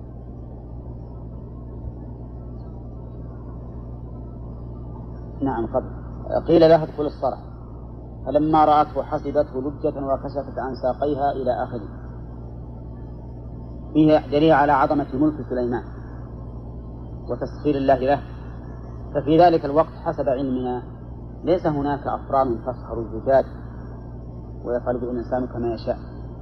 A: نعم قبل قيل لها ادخل الصرح فلما رأته حسبته لجة وكشفت عن ساقيها إلى آخره. فيه دليل على عظمة ملك سليمان وتسخير الله له. ففي ذلك الوقت حسب علمنا ليس هناك أفران تسخر الزجاج ويفعل به الإنسان كما يشاء،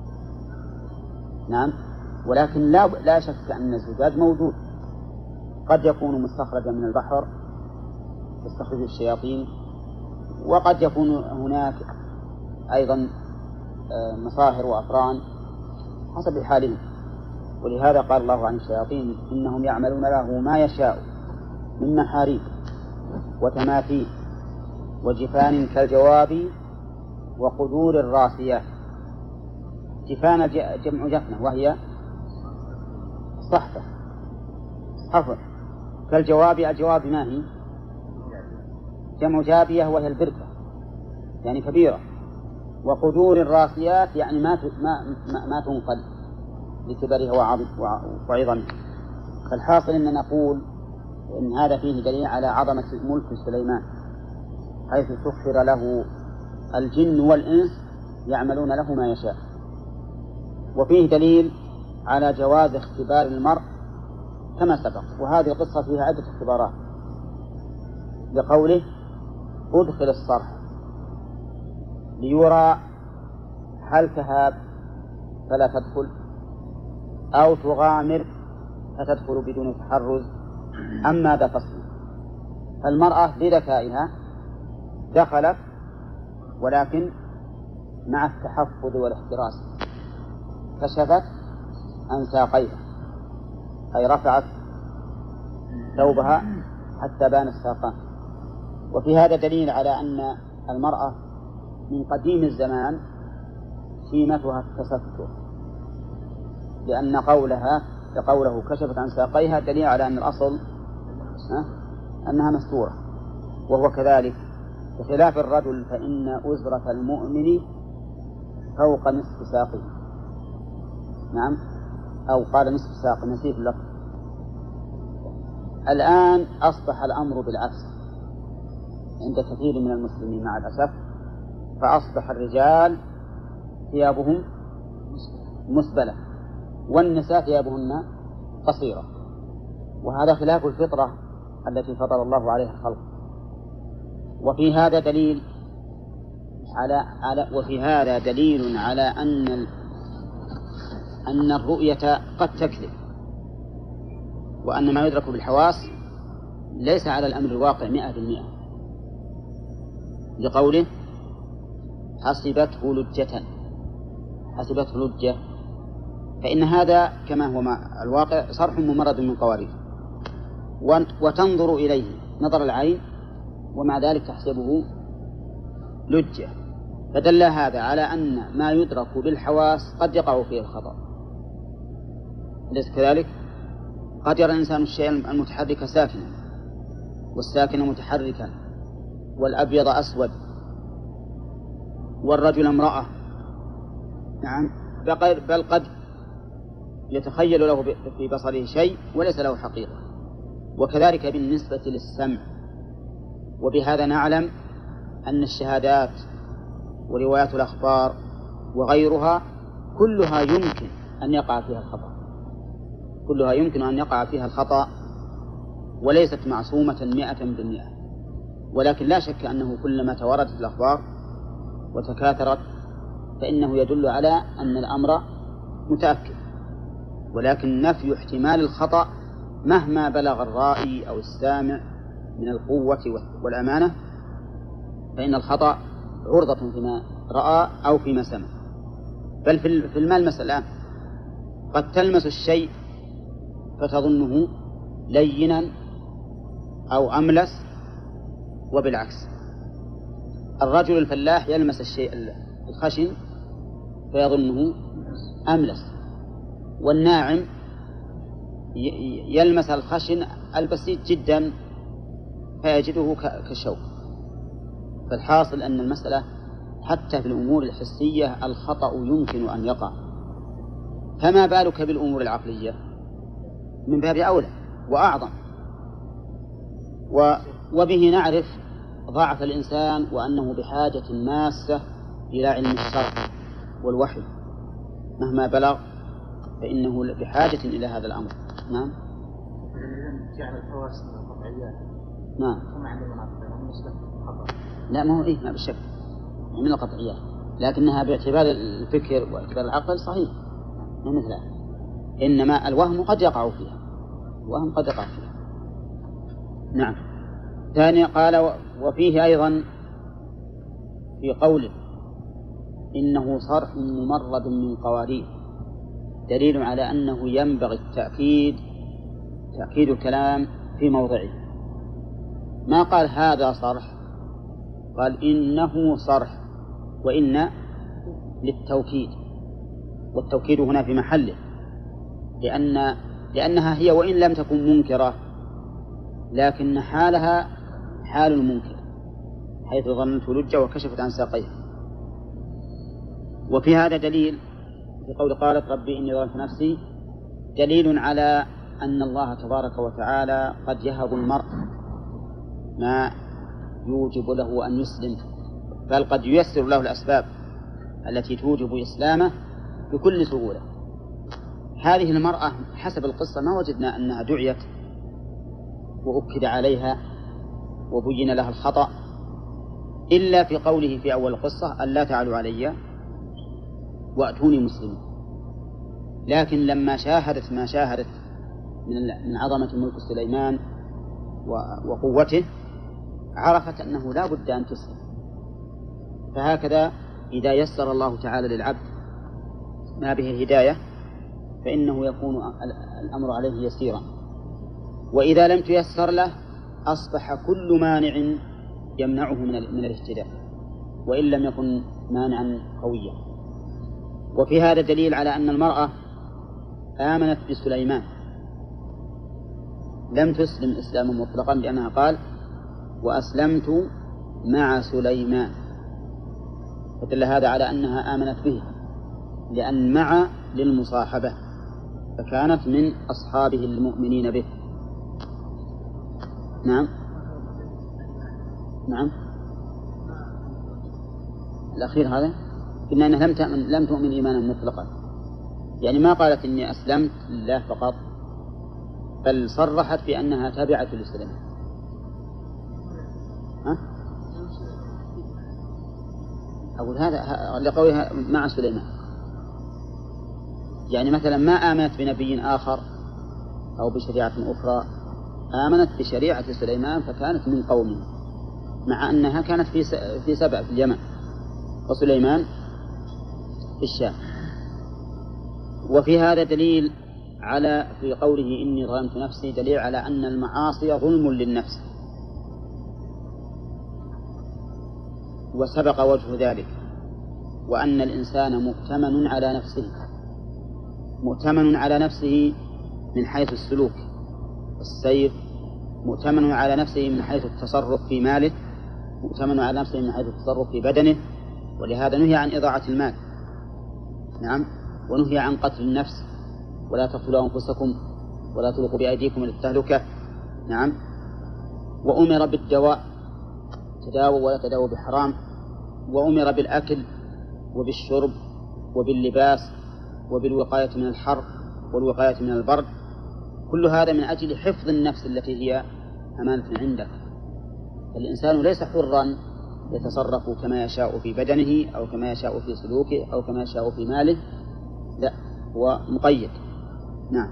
A: نعم، ولكن لا شك أن الزجاج موجود، قد يكون مستخرجا من البحر تستخرج الشياطين، وقد يكون هناك أيضا مصاهر وأفران حسب حالهم. ولهذا قال الله عن الشياطين إنهم يعملون له ما يشاء من محاريب وتماثيل وجفان كالجواب وقدور الراسيات. جفان جمع جفنة وهي صحفة، كالجواب الجواب ما هي؟ جمع جابية وهي البركة يعني كبيرة. وقدور الراسيات يعني ما تنقل لكبرها وعظمها. فالحاصل أن نقول إن هذا فيه دليل على عظمة ملك سليمان، حيث سخر له الجن والإنس يعملون له ما يشاء. وفيه دليل على جواز اختبار المرء كما سبق، وهذه القصة فيها عدة اختبارات، لقوله ادخل الصرح ليرى هل تهاب فلا تدخل أو تغامر فتدخل بدون تحرز أم ماذا تصنع. فالمرأة بذكائها دخلت ولكن مع التحفظ والاحتراس، كشفت عن ساقيها أي رفعت ثوبها حتى بان الساقان. وفي هذا دليل على أن المرأة من قديم الزمان سيمتها التستر، لأن قوله كشفت عن ساقيها دليل على أن الأصل أنها مستورة. وهو كذلك بخلاف الرجل فإن أزرة المؤمن فوق نصف ساقه، نعم، أو قال نصف ساق، نسيت لك. الآن أصبح الأمر بالعكس عند كثير من المسلمين مع الأسف، فأصبح الرجال ثيابهم مسبلة والنساء ثيابهن قصيرة، وهذا خلاف الفطرة التي فطر الله عليها الخلق. وفي هذا دليل على أن الرؤية قد تكذب، وأن ما يدرك بالحواس ليس على الأمر الواقع 100%، لقوله حسبته لجة، فإن هذا كما هو الواقع صرح ممرد من قوارير، وتنظر إليه نظر العين ومع ذلك تحسبه لجة، فدل هذا على أن ما يدرك بالحواس قد يقع فيه الخطأ. أليس كذلك؟ قد يرى الإنسان الشيء المتحرك ساكنا والساكن متحركا والأبيض أسود والرجل امرأة، نعم، بل قد يتخيل له في بصره شيء وليس له حقيقة. وكذلك بالنسبة للسمع. وبهذا نعلم أن الشهادات وروايات الأخبار وغيرها كلها يمكن أن يقع فيها الخطأ، وليست معصومة 100%. ولكن لا شك أنه كلما توردت الأخبار وتكاثرت فإنه يدل على أن الأمر متأكد. ولكن نفي احتمال الخطأ مهما بلغ الرائي أو السامع من القوة والأمانة، فإن الخطأ عرضة رأى أو فيما سمع. بل في الملمس الآن قد تلمس الشيء فتظنه لينا أو أملس، وبالعكس الرجل الفلاح يلمس الشيء الخشن فيظنه أملس، والناعم يلمس الخشن البسيط جدا فيجده كالشوك. فالحاصل أن المسألة حتى في الأمور الحسية الخطأ يمكن أن يقع، فما بالك بالأمور العقلية؟ من باب أولى وأعظم. وبه نعرف ضعف الإنسان وأنه بحاجة ماسة إلى علم الشرع والوحي، مهما بلغ فإنه بحاجة إلى هذا الأمر. نعم.
C: جعل الحواس من القطعيات.
A: نعم.
C: كما عند المناطق المسلم خطأ.
A: لا، ما هو ما بالشك من القطعيات، لكنها باعتبار الفكر واعتبار العقل صحيح ما مثلها، إنما الوهم قد يقع فيها، الوهم قد يقع فيها. نعم. ثاني قال وفيه أيضا في قوله إنه صرح ممرد من قوارير دليل على أنه ينبغي تأكيد الكلام في موضعه. ما قال هذا صرح، قال إنه صرح، وإن للتوكيد، والتوكيد هنا في محله، لأنها هي وإن لم تكن منكرة لكن حالها حال المنكر، حيث ظننت لجة وكشفت عن ساقيها. وفي هذا دليل في قول قالت ربي إني ظلمت نفسي، دليل على أن الله تبارك وتعالى قد يهب المرء ما يوجب له أن يسلم، بل قد ييسر له الأسباب التي توجب إسلامه بكل سهولة. هذه المرأة حسب القصة ما وجدنا أنها دعيت وأكد عليها وبين لها الخطأ إلا في قوله في أول القصة ألا تعلوا علي وأتوني مسلمين. لكن لما شاهدت ما شاهدت من عظمة ملك سليمان وقوته عرفت أنه لا بد أن تسلم. فهكذا إذا يسر الله تعالى للعبد ما به الهداية فإنه يكون الأمر عليه يسيرا، وإذا لم تيسر له أصبح كل مانع يمنعه من الاهتداء وإن لم يكن مانعا قويا. وفي هذا دليل على أن المرأة آمنت بسليمان، لم تسلم إسلاما مطلقا، لأنها قال وأسلمت مع سليمان، فدل هذا على أنها آمنت به، لأن مع للمصاحبة فكانت من أصحابه المؤمنين به. نعم. نعم. الأخير هذا قلنا أنها لم تؤمن إيمانا مطلقا، يعني ما قالت إني أسلمت لله فقط، بل صرحت بأنها تابعة لسليمان. أقول هذا لقولها مع سليمان، يعني مثلا ما آمنت بنبي آخر أو بشريعة أخرى، آمنت بشريعة سليمان فكانت من قومه، مع أنها كانت في سبأ في اليمن وسليمان في الشام. وفي هذا دليل على في قوله إني ظلمت نفسي دليل على أن المعاصي ظلم للنفس، وسبق وجه ذلك، وأن الإنسان مؤتمن على نفسه من حيث السلوك والسير، مؤتمن على نفسه من حيث التصرف في ماله، مؤتمن على نفسه من حيث التصرف في بدنه. ولهذا نهي عن إضاعة المال، نعم، ونهي عن قتل النفس، ولا تقتلوا أنفسكم ولا تلقوا بأيديكم إلى التهلكة، نعم. وأمر بالدواء، تداووا ولا تداووا بحرام، وأمر بالأكل وبالشرب وباللباس وبالوقاية من الحر والوقاية من البرد، كل هذا من أجل حفظ النفس التي هي أمانة عندك. الإنسان ليس حرا يتصرف كما يشاء في بدنه أو كما يشاء في سلوكه أو كما يشاء في ماله، لا، هو مقيد. نعم.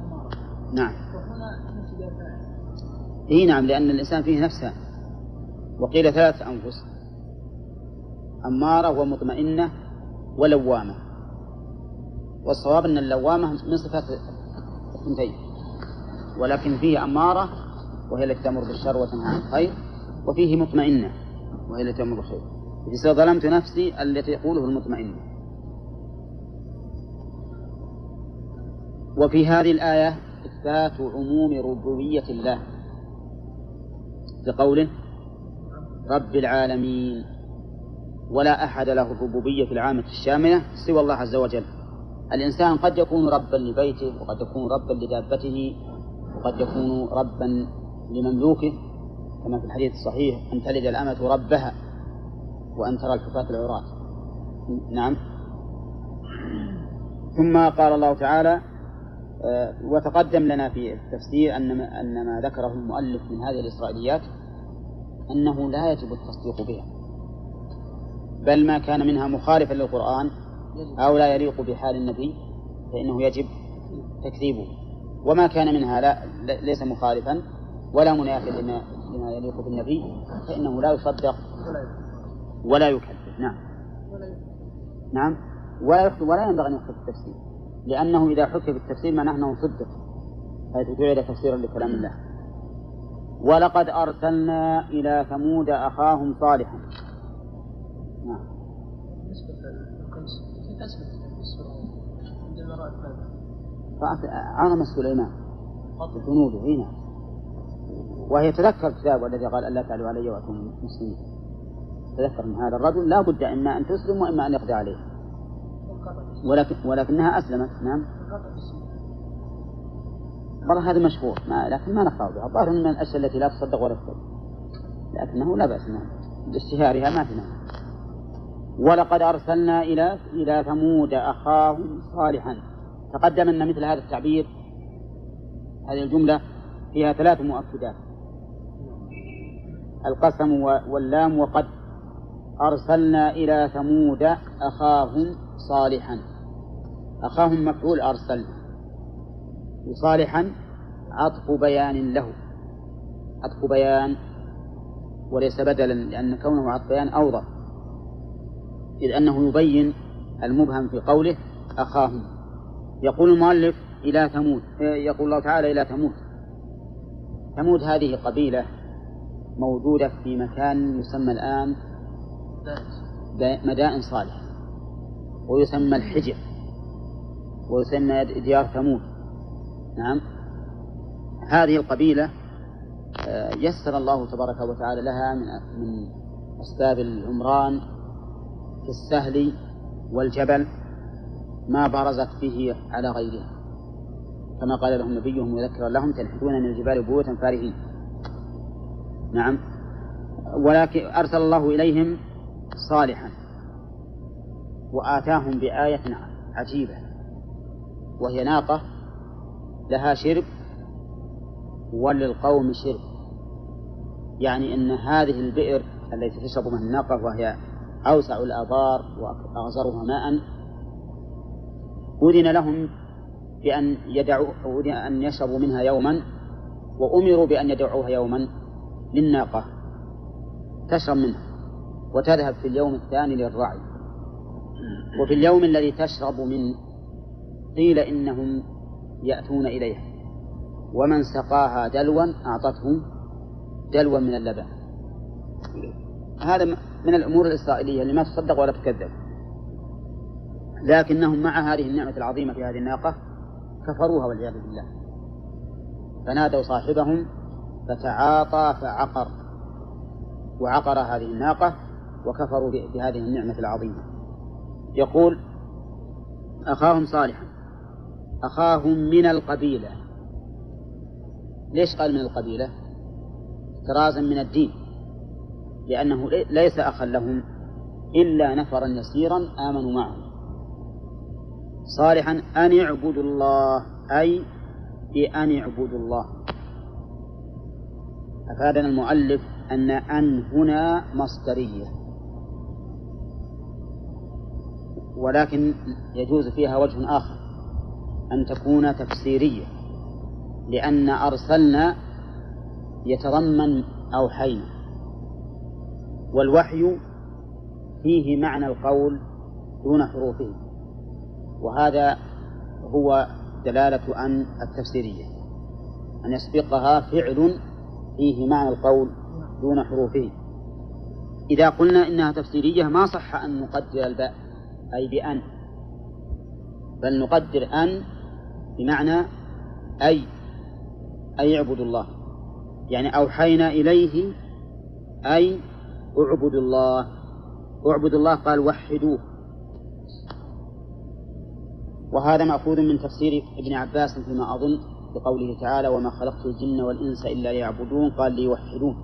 A: نعم. إيه نعم، لأن الإنسان فيه نفسان، وقيل 3 أنفس: أمارة ومطمئنة ولوامة. والصواب أن اللوامة من صفات الثنتين، ولكن فيه أمارة وهي التي تأمر بالشر وتنهى عن الخير، وفيه مطمئنة وهي التي تأمر بالخير. إذا ظلمت نفسي التي يقوله المطمئنة. وفي هذه الآية إثبات عموم ربوبية الله بقوله رب العالمين، ولا أحد له الربوبية العامة الشاملة سوى الله عز وجل. الإنسان قد يكون ربا لبيته، وقد يكون ربا لدابته، وقد يكون ربا لمملوكه، كما في الحديث الصحيح: أن تلد الأمة ربها وأن ترى الحفاة العراة. نعم. ثم قال الله تعالى: وتقدم لنا في التفسير أن ما ذكره المؤلف من هذه الإسرائيليات أنه لا يجب التصديق بها، بل ما كان منها مخالفا للقرآن أو لا يليق بحال النبي فإنه يجب تكذيبه، وما كان منها ليس مخالفا ولا منافي لما يليق بالنبي فإنه لا يصدق ولا يكذب. نعم. نعم. ولا ينبغي أن يحكي بالتفسير، لأنه إذا حكي بالتفسير معناه أنه صدق، حيث جعل تفسيرا لكلام الله. ولقد أرسلنا إلى ثمود أخاهم صالحا. نعم.
B: بالنسبة للقيس كيف أسلم السورة عندما رأى الماء؟
A: عالم سليمان جنوده هنا، وهي تذكر كتابه الذي قال: ألا تعلوا علي وأتوني مسلمين. تذكر من هذا الرجل لا بد إما أن تسلم وإما أن يقضي عليه، ولكنها أسلمت. نعم. والله هذا مشهور، لكن ما نقطع بها. الظاهر من الأشياء التي لا تصدق ولا تصدق، لكنه لا بأس باشتهارها ما في مانع. ولقد أرسلنا إلى ثمود أخاهم صالحا. تقدم أن مثل هذا التعبير، هذه الجملة فيها 3 مؤكدات: القسم واللام وقد. أرسلنا إلى ثمود أخاهم صالحا. أخاهم مفعول أرسلنا، وصالحا عطف بيان له، عطف بيان وليس بدلا، لأن كونه عطف بيان أوضح، إذ أنه يبين المبهم في قوله أخاهم. يقول المؤلف إلى ثمود، يقول الله تعالى إلى ثمود. ثمود هذه قبيلة موجودة في مكان يسمى الآن مدائن صالح، ويسمى الحجر، ويسمى ديار ثمود. نعم. هذه القبيلة يسر الله تبارك وتعالى لها من أسباب العمران في السهل والجبل ما برزت به على غيرها، كما قال لهم نبيهم مذكرا لهم: تنحتون من الجبال بيوتا فارهين. نعم. ولكن أرسل الله إليهم صالحا وآتاهم بآية عجيبة، وهي ناقة لها شرب وللقوم شرب، يعني أن هذه البئر التي تشرب منها الناقة وهي أوسع الآبار وأغزرها ماء أذن لهم بأن يشربوا منها يوما، وأمروا بأن يدعوها يوما للناقة تشرب منها وتذهب في اليوم الثاني للرعي. وفي اليوم الذي تشرب منه قيل إنهم يأتون إليها، ومن سقاها دلوا أعطته دلوا من اللبن. هذا من الأمور الإسرائيلية اللي ما تصدق ولا تكذب، لكنهم مع هذه النعمة العظيمة في هذه الناقة كفروها والعياذ بالله، فنادوا صاحبهم فتعاطى فعقر، وعقر هذه الناقة وكفروا بهذه النعمة العظيمة. يقول أخاهم صالحا، أخاهم من القبيلة. ليش قال من القبيلة؟ احترازا من الدين، لأنه ليس أخا لهم إلا نفرا يسيرا آمنوا معه. صالحا أن اعبدوا الله، أي بأن اعبدوا الله. أفادنا المؤلف أن هنا مصدرية، ولكن يجوز فيها وجه آخر أن تكون تفسيرية، لأن أرسلنا يتضمن أوحينا، والوحي فيه معنى القول دون حروفه، وهذا هو دلالة أن التفسيرية، أن يسبقها فعل فيه معنى القول دون حروفه. إذا قلنا إنها تفسيرية ما صح أن نقدر الباء أي بأن، بل نقدر أن بمعنى أي اعبدوا الله، يعني أوحينا إليه أي اعبدوا الله. اعبدوا الله قال وحدوه، وهذا مأخوذ من تفسير ابن عباس فيما أظن بقوله تعالى وما خلقت الجن والإنس إلا ليعبدون، قال ليوحدون،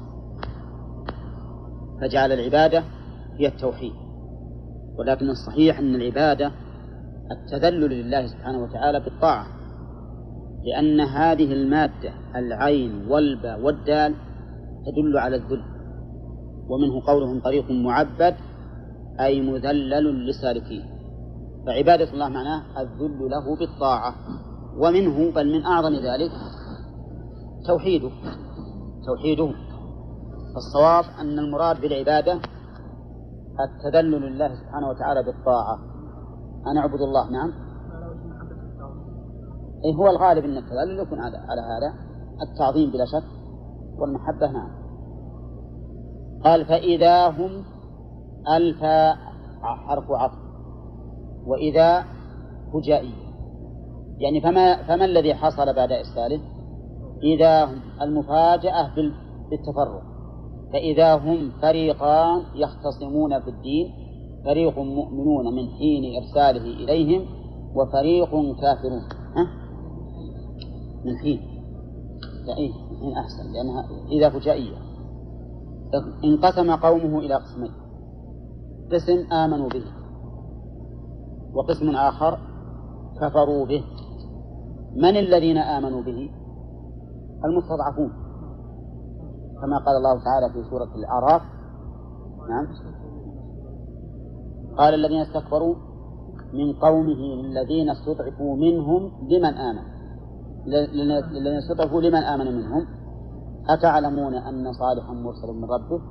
A: فجعل العبادة هي التوحيد. ولكن الصحيح أن العبادة التذلل لله سبحانه وتعالى بالطاعة، لأن هذه المادة العين والباء والدال تدل على الذل، ومنه قولهم طريق معبد أي مذلل لسالكيه، فعبادة الله معناه الذل له بالطاعة. ومنه بل من أعظم ذلك توحيده. فالصواب أن المراد بالعبادة التذلل لله سبحانه وتعالى بالطاعة، أن أعبد الله. نعم، إيه هو الغالب أن التذلل يكون على هذا التعظيم بلا شك، والمحبة. نعم. قال فإذا هم ألف حرف عطف، وإذا هجائية، يعني فما الذي حصل بعد إرساله؟ إذا هم المفاجأة بالتفرق، فإذا هم فريقان يختصمون في الدين، فريق مؤمنون من حين إرساله إليهم وفريق كافرون. من حين أحسن، لأنها إذا فجائية. انقسم قومه إلى قسمين، قسم آمنوا به وقسم آخر كفروا به. من الذين آمنوا به؟ المستضعفون، كما قال الله تعالى في سورة الأعراف. نعم، قال الذين استكبروا من قومه للذين استضعفوا منهم لمن آمن، للذين استضعفوا لمن آمن منهم أتعلمون أن صالحا مرسل من ربه؟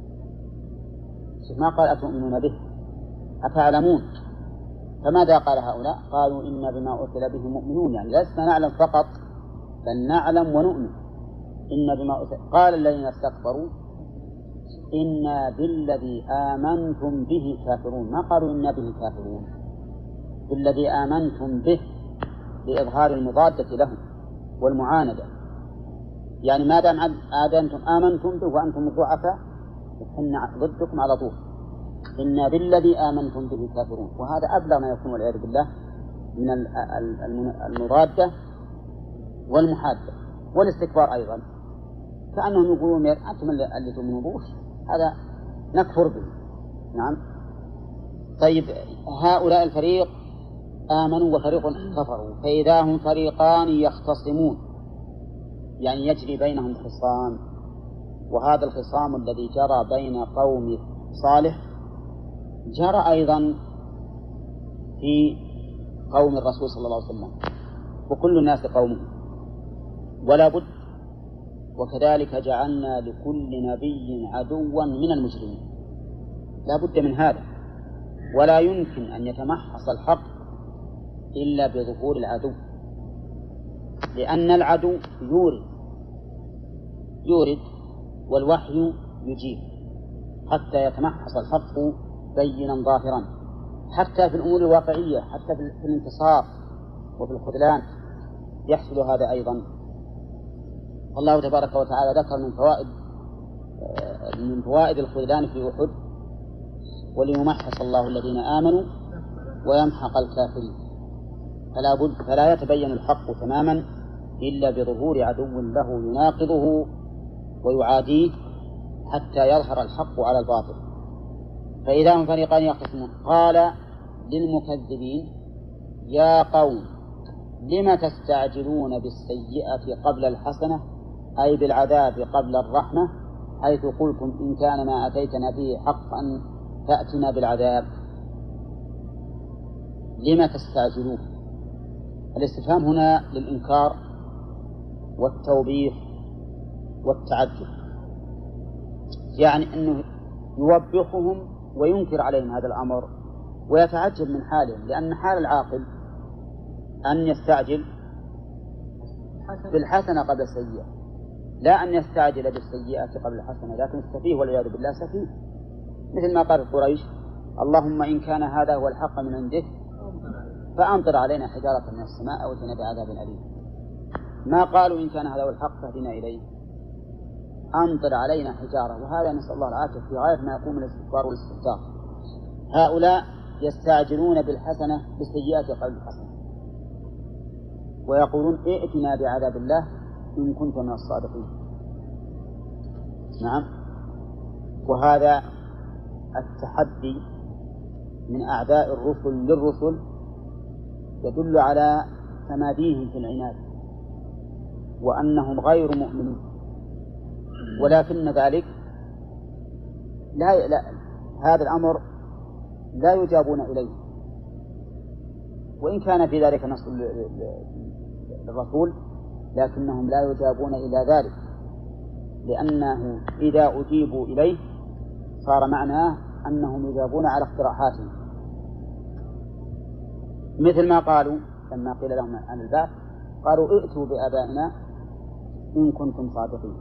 A: ما قال أتؤمنون به، أتعلمون. فماذا قال هؤلاء؟ قالوا إنا بما أرسل به مؤمنون، يعني لسنا نعلم فقط بل نعلم ونؤمن. إنا بما أرسل. قال الذين استكبروا إنا بالذي آمنتم به كافرون، ما قالوا إنا به كافرون، بالذي آمنتم به لإظهار المضادة لهم والمعاندة، يعني ما دام أنتم آمنتم به وأنتم الضعفاء إحنا ضدكم على طول. إنا بالذي آمنتم به كافرون، وهذا أبلغ ما يكون والعياذ بالله من المضادة والمحادة والاستكبار أيضا، كأنهم يقولون أنتم اللي تؤمنون به، هذا نكفر به. نعم. طيب، هؤلاء الفريق آمنوا وفريق كفروا، فإذا هم فريقان يختصمون، يعني يجري بينهم خصام، وهذا الخصام الذي جرى بين قوم صالح جرى أيضا في قوم الرسول صلى الله عليه وسلم، وكل الناس قومه ولا بد. وكذلك جعلنا لكل نبي عدوا من المجرمين، لا بد من هذا، ولا يمكن أن يتمحص الحق إلا بظهور العدو، لأن العدو يورد والوحي يجيب حتى يتمحص الحق بينا ظاهرا، حتى في الأمور الواقعية، حتى في الانتصار وفي الخذلان يحصل هذا أيضا. الله تبارك وتعالى ذكر من فوائد الخذلان في أحد وليمحص الله الذين آمنوا ويمحق الكافرين، فلا يتبين الحق تماما إلا بظهور عدو له يناقضه ويعاديه حتى يظهر الحق على الباطل. فإذا هم فريقان يختصمون قال للمكذبين يا قوم لم تستعجلون بالسيئة قبل الحسنة، أي بالعذاب قبل الرحمة، حيث قلتم إن كان ما أتيتنا به حقا فأتنا بالعذاب. لم تستعجلون؟ الاستفهام هنا للإنكار والتوبيخ والتعجب، يعني أنه يوبخهم وينكر عليهم هذا الأمر ويتعجب من حالهم، لأن حال العاقل أن يستعجل بالحسنة قبل السيئة، لا أن يستعجل بالسيئة قبل الحسنة. لكن السفيه والعياذ بالله سفيه، مثل ما قالت قريش: اللهم إن كان هذا هو الحق من عندك فأمطر علينا حجارة من السماء أو ائتنا بعذاب أليم. ما قالوا إن كان هذا هو الحق فاهدنا إليه، أمطر علينا حجارة. وهذا نسأل الله العافية في غاية ما يقوم الاستكبار والاستهتار. هؤلاء يستعجلون بالحسنة بالسيئات قبل الحسنة، ويقولون ائتنا بعذاب الله إن كنت من الصادقين. نعم. وهذا التحدي من أعداء الرسل للرسل يدل على تماديهم في العناد وأنهم غير مؤمنين، ولكن ذلك لا هذا الأمر لا يجابون إليه، وإن كان في ذلك نص للرسول لكنهم لا يجابون إلى ذلك، لأنه إذا أجيبوا إليه صار معناه أنهم يجابون على اقتراحاتهم، مثل ما قالوا لما قيل لهم عن البعث قالوا ائتوا بآبائنا إن كنتم صادقين.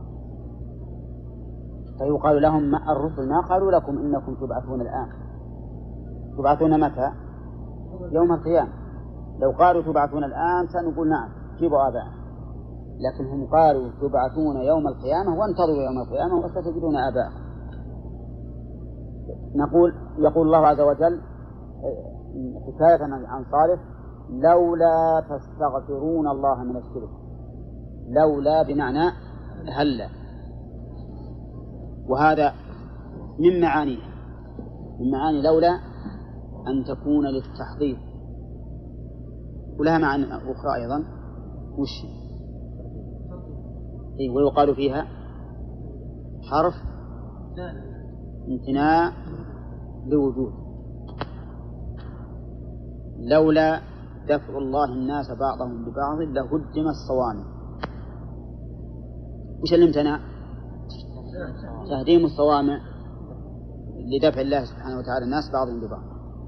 A: فيقال لهم الرسل ما قالوا لكم إنكم تبعثون الآن، تبعثون متى؟ يوم القيامة. لو قالوا تبعثون الآن سنقول نعم جيبوا آبائنا، لكن هم قالوا تبعثون يوم القيامة وانتظروا يوم القيامة وستجدون آباءكم. يقول الله عز وجل حكاية عن صالح: لولا تستغفرون الله من الشرك. لولا بمعنى هلا، وهذا من معاني لولا أن تكون للتحضير، ولها معنى أخرى أيضا ويقال فيها حرف امتناع لوجود. لولا دفع الله الناس بعضهم ببعض لهدم الصوامع. وش الامتناع؟ تهديم الصوامع لدفع الله سبحانه وتعالى الناس بعضهم ببعض.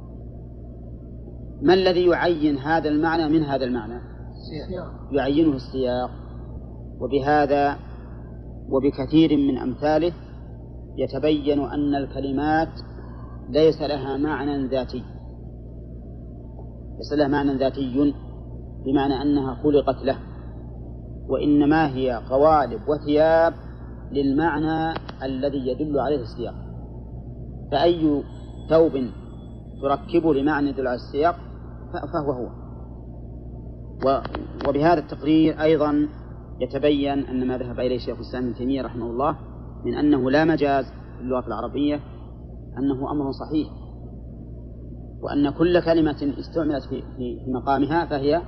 A: ما الذي يعين هذا المعنى من هذا المعنى؟ يعينه السياق. وبهذا وبكثير من أمثاله يتبين أن الكلمات ليس لها معنى ذاتي، ليس لها معنى ذاتي بمعنى أنها خلقت له، وإنما هي قوالب وثياب للمعنى الذي يدل عليه السياق. فأي ثوب تركبه لمعنى يدل على السياق فهو هو. وبهذا التقرير أيضا يتبين أن ما ذهب إليه شيخ الإسلام ابن تيمية رحمه الله من أنه لا مجاز في اللغة العربية أنه أمر صحيح، وأن كل كلمة استعملت في مقامها فهي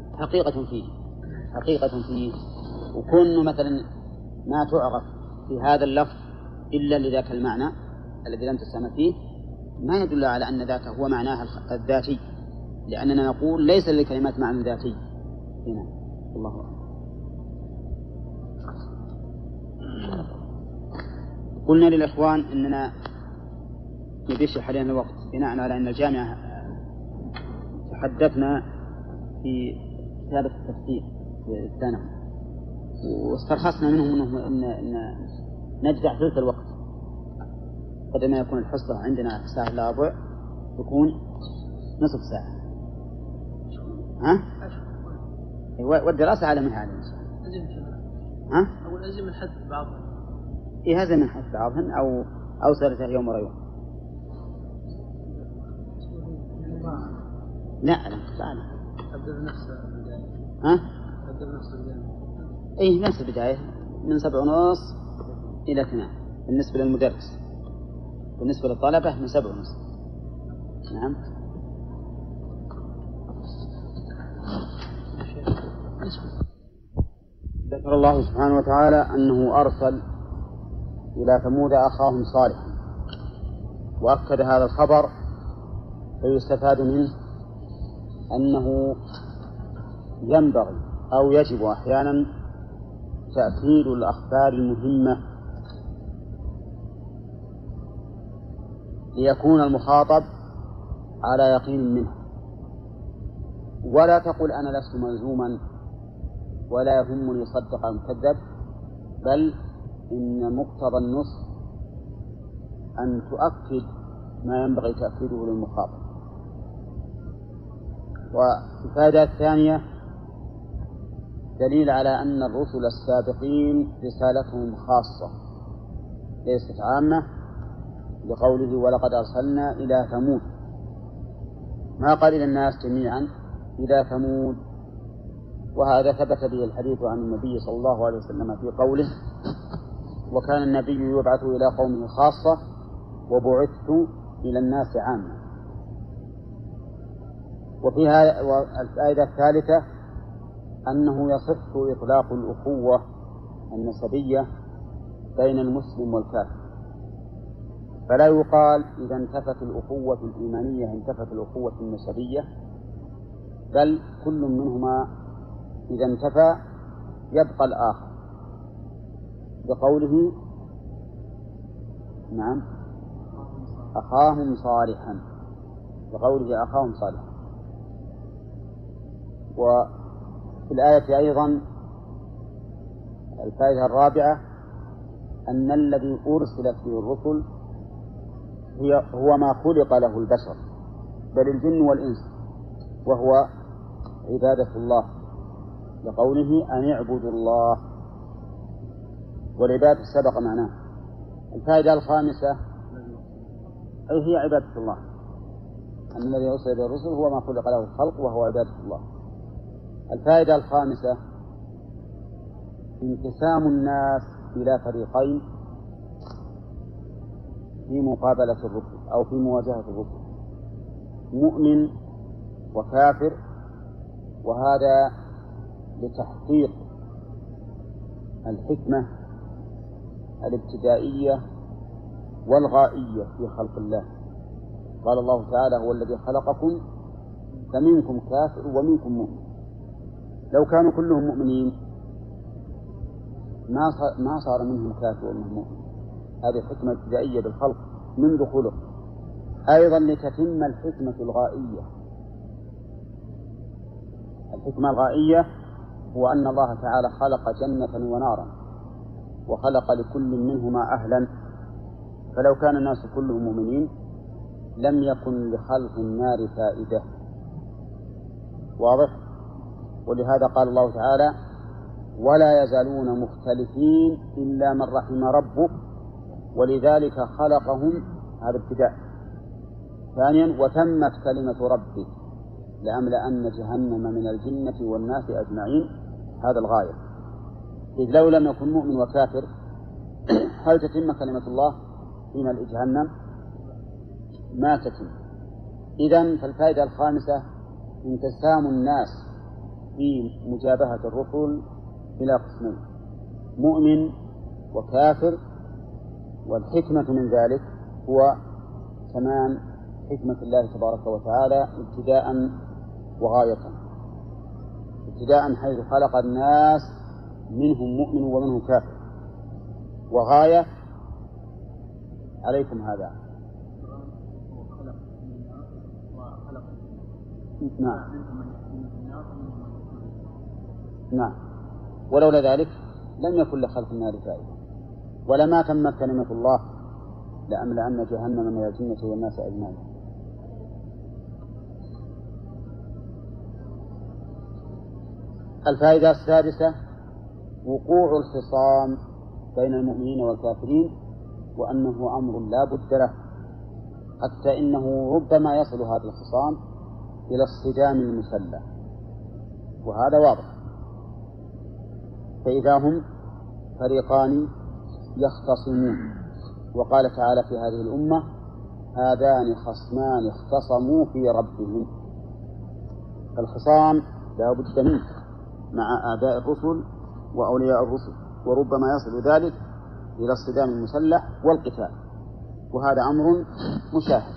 A: حقيقة فيه. وكن مثلا ما تعرف في هذا اللفظ إلا لذاك المعنى الذي لم تستعمل فيه ما يدل على أن ذاك هو معناها الذاتي، لأننا نقول ليس للكلمات معنى ذاتي هنا. الله أكبر. قلنا للإخوان إننا نبيش حاليا الوقت بناء على أن الجامعة تحدثنا في كتابة التفسير في السنة، واسترخصنا منهم أن نجدع ثلث الوقت، بدل ما يكون الحصة عندنا ساعة إلا ربع تكون نصف ساعة. والدراسة على من هذا
B: أو لازم من حد بعضهم.
A: هذا من حد بعضهم أو ثلاثة يوم ورا يوم. لا
B: أبدأ بنفس البداية. أبدأ بنفس البداية.
A: نفس البداية من 7:30 إلى 2 بالنسبة للمدرس، بالنسبة للطلبة من 7:30. نعم. ذكر الله سبحانه وتعالى أنه أرسل إلى ثمود أخاهم صالحا، وأكد هذا الخبر فيستفاد منه أنه ينبغي أو يجب أحيانا تأكيد الأخبار المهمة ليكون المخاطب على يقين منه. ولا تقل أنا لست ملزوما ولا يهمني صدق أم كذب، بل إن مقتضى النص أن تؤكد ما ينبغي تأكيده للمخاطب. والفائدة الثانية دليل على أن الرسل السابقين رسالتهم خاصة ليست عامة، لقوله ولقد أرسلنا إلى ثمود، ما قال إلى الناس جميعا، إلى ثمود. وهذا ثبت به الحديث عن النبي صلى الله عليه وسلم في قوله وكان النبي يبعث إلى قومه خاصة وبعثت إلى الناس عامة. وفيها الفائدة الثالثة أنه يصح إطلاق الأخوة النسبية بين المسلم والكافر، فلا يقال إذا انتفت الأخوة الإيمانية انتفت الأخوة النسبية، بل كل منهما إذا انتفى يبقى الآخر، بقوله نعم أخاهم صالحا، بقوله أخاهم صالحا. وفي الآية أيضا الفائدة الرابعة أن الذي أرسلت به الرسل هو ما خلق له البشر بل الجن والإنس، وهو عبادة الله، لقوله أن اعبدوا الله، والعبادة سبق معناه. الفائدة الخامسة أي هي عبادة الله، أن الذي أرسل به الرسل هو ما خلق له الخلق وهو عبادة الله. الفائدة الخامسة انقسام الناس إلى فريقين في مقابلة الرسل أو في مواجهة الرسل، مؤمن وكافر، وهذا لتحقيق الحكمة الابتدائية والغائية في خلق الله. قال الله تعالى هو الذي خلقكم فمنكم كافر ومنكم مؤمن. لو كانوا كلهم مؤمنين ما صار منهم كافر ومنهم مؤمن. هذه حكمة ابتدائية بالخلق منذ خلق. أيضا لتتم الحكمة الغائية. الحكمة الغائية هو أن الله تعالى خلق جنة ونارا وخلق لكل منهما أهلا، فلو كان الناس كلهم مؤمنين لم يكن لخلق النار فائدة. واضح؟ ولهذا قال الله تعالى ولا يزالون مختلفين إلا من رحم ربك ولذلك خلقهم. هذا ابتداء. ثانيا وتمت كلمة ربك لأملأن جهنم من الجنة والناس أجمعين. هذا الغاية، إذ لو لم يكن مؤمن وكافر هل تتم كلمة الله في ملء جهنم؟ ما تتم. إذن فالفائدة الخامسة انقسام الناس في مجابهة الرسل إلى قسمين، مؤمن وكافر، والحكمة من ذلك هو تمام حكمة الله تبارك وتعالى ابتداء وغاية. ابتداء حيث خلق الناس منهم مؤمن ومنهم كافر، وغاية عليكم هذا. نعم. ولولا ذلك لم يكن لخلق النار فائدة ولما تمت كلمة الله لأملأن جهنم من الجنة والناس أجمعين. الفائدة السادسة وقوع الخصام بين المؤمنين والكافرين، وأنه أمر لا بد له، حتى إنه ربما يصل هذا الخصام إلى الصدام المسلح، وهذا واضح. فإذا هم فريقان يختصمون، وقال تعالى في هذه الأمة هذان خصمان اختصموا في ربهم. الخصام لا بد منه مع آباء الرسل وأولياء الرسل، وربما يصل ذلك إلى الصدام المسلح والقتال، وهذا أمر مشاهد.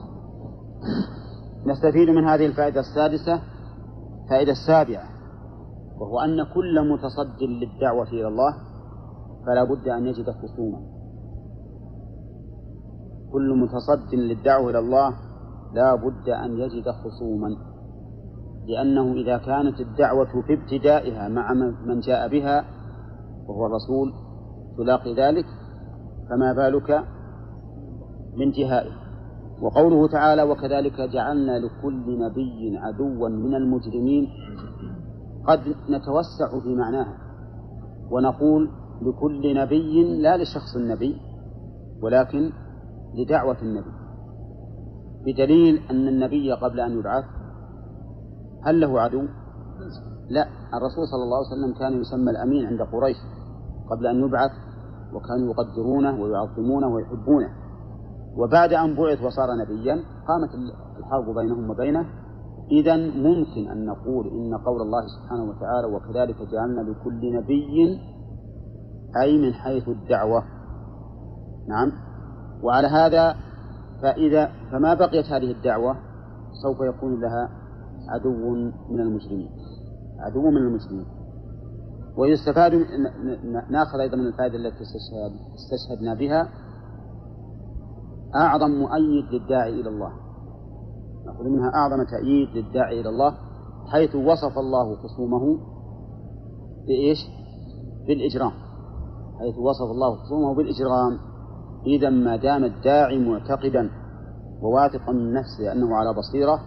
A: نستفيد من هذه الفائدة السادسة فائدة السابعة، وهو أن كل متصد للدعوة إلى الله فلا بد أن يجد خصوما، كل متصد للدعوة إلى الله لا بد أن يجد خصوما، لأنه إذا كانت الدعوة في ابتدائها مع من جاء بها وهو الرسول تلاقي ذلك، فما بالك بانتهائه. وقوله تعالى وكذلك جعلنا لكل نبي عدوا من المجرمين، قد نتوسع في معناها ونقول لكل نبي لا لشخص النبي ولكن لدعوة النبي، بدليل أن النبي قبل أن يبعث هل له عدو؟ لا، الرسول صلى الله عليه وسلم كان يسمى الأمين عند قريش قبل أن يبعث، وكانوا يقدرونه ويعظمونه ويحبونه، وبعد أن بعث وصار نبيا قامت الحرب بينهم وبينه. إذن ممكن أن نقول إن قول الله سبحانه وتعالى وكذلك جعلنا لكل نبي أي من حيث الدعوة. نعم. وعلى هذا فما بقيت هذه الدعوة سوف يكون لها عدو من المجرمين، عدو من المسلمين. ويستفاد ناخذ أيضا من الفائدة التي استشهدنا بها أعظم مؤيد للداعي إلى الله، نأخذ منها أعظم تأييد للداعي إلى الله، حيث وصف الله خصومه بإيش؟ بالإجرام، حيث وصف الله خصومه بالإجرام. إذا ما دام الداعي معتقدا وواثقا من نفسه أنه على بصيرة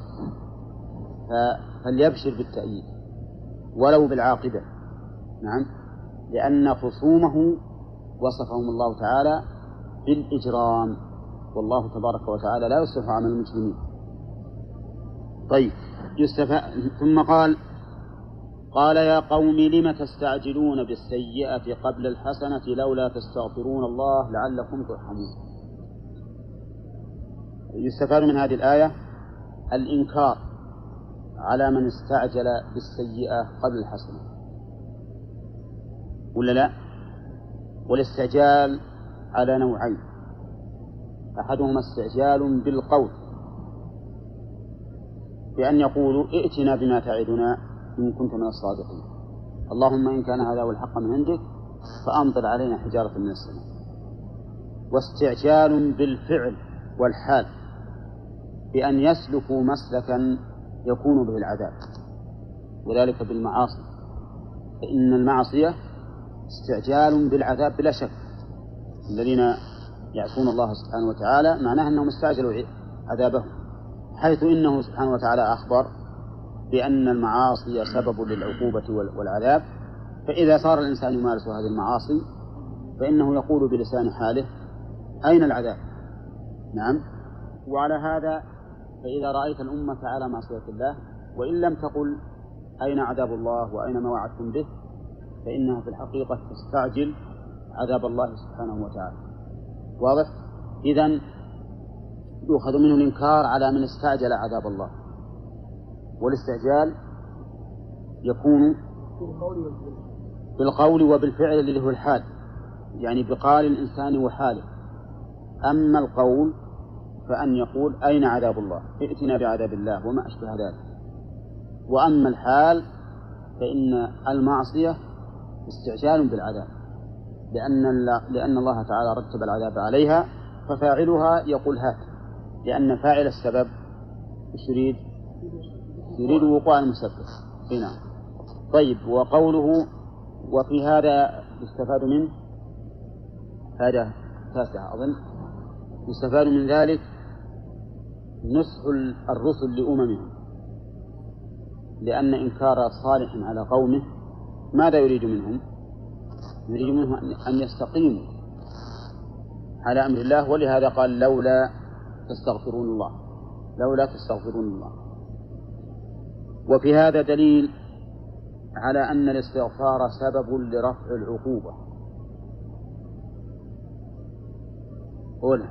A: فليبشر بالتأييد ولو بالعاقبة. نعم، لأن خصومه وصفهم الله تعالى بالإجرام، والله تبارك وتعالى لا يصلح عمل المسلمين. طيب، ثم قال يا قوم لم تستعجلون بالسيئة قبل الحسنة لولا تستغفرون الله لعلكم ترحمون. يستفاد من هذه الآية الإنكار على من استعجل بالسيئة قبل الحسنة، ولا لا؟ والاستعجال على نوعين، أحدهما استعجال بالقول بأن يقولوا ائتنا بما تعدنا إن كنت من الصادقين، اللهم إن كان هذا هو الحق من عندك فأمطر علينا حجارة من السماء. واستعجال بالفعل والحال بأن يسلكوا مسلكا يكون به العذاب، وذلك بالمعاصي، فإن المعصية استعجال بالعذاب بلا شك. الذين يعصون الله سبحانه وتعالى معناه أنهم استعجلوا عذابه، حيث إنه سبحانه وتعالى أخبر بأن المعاصي سبب للعقوبة والعذاب، فإذا صار الإنسان يمارس هذه المعاصي فإنه يقول بلسان حاله أين العذاب؟ نعم. وعلى هذا فإذا رأيت الأمة على معصية الله وإن لم تقل أين عذاب الله وأين ما وعدتم به، فإنها في الحقيقة تستعجل عذاب الله سبحانه وتعالى. واضح؟ إذن يؤخذ منه الإنكار على من استعجل عذاب الله، والاستعجال يكون بالقول وبالفعل اللي هو الحال، يعني بقال الإنسان وحاله. أما القول فأن يقول أين عذاب الله؟ ائتنا بعذاب الله وما أشبه ذلك. وأما الحال فإن المعصية استعجال بالعذاب، لأن الله تعالى رتب العذاب عليها، ففاعلها يقول هات، لأن فاعل السبب يريد وقوع المسبب. هنا طيب. وقوله وفي هذا يستفاد منه هذا تاسع أظن، يستفاد من ذلك نصح الرسل لأممهم، لأن إنكار صالح على قومه ماذا يريد منهم؟ يريد منهم أن يستقيموا على أمر الله، ولهذا قال لولا تستغفرون الله، لولا تستغفرون الله. وفي هذا دليل على أن الاستغفار سبب لرفع العقوبة. أولا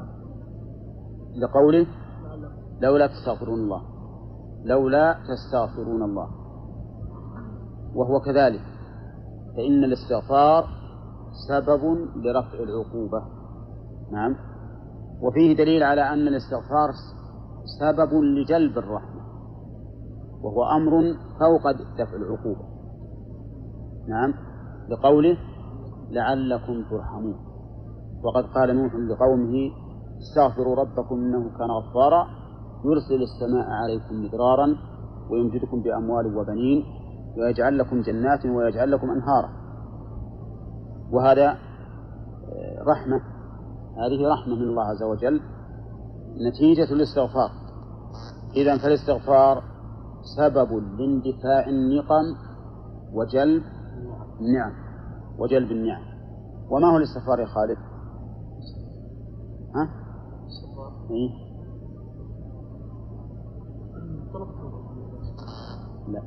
A: لقوله لولا تستغفرون الله، لولا تستغفرون الله، وهو كذلك، فإن الاستغفار سبب لرفع العقوبة. نعم. وفيه دليل على أن الاستغفار سبب لجلب الرحمة، وهو أمر فوق دفع العقوبة. نعم، لقوله لعلكم ترحمون. وقد قال نوح لقومه استغفروا ربكم إنه كان غفارا يرسل السماء عليكم مدرارا ويمددكم بأموال وبنين ويجعل لكم جنات ويجعل لكم أنهارا. وهذا رحمة، هذه رحمة من الله عز وجل نتيجة الاستغفار. إذن فالاستغفار سبب لاندفاع النقم وجلب النعم النعم. وما هو الاستغفار يا خالد؟ ها؟ إيه؟ لا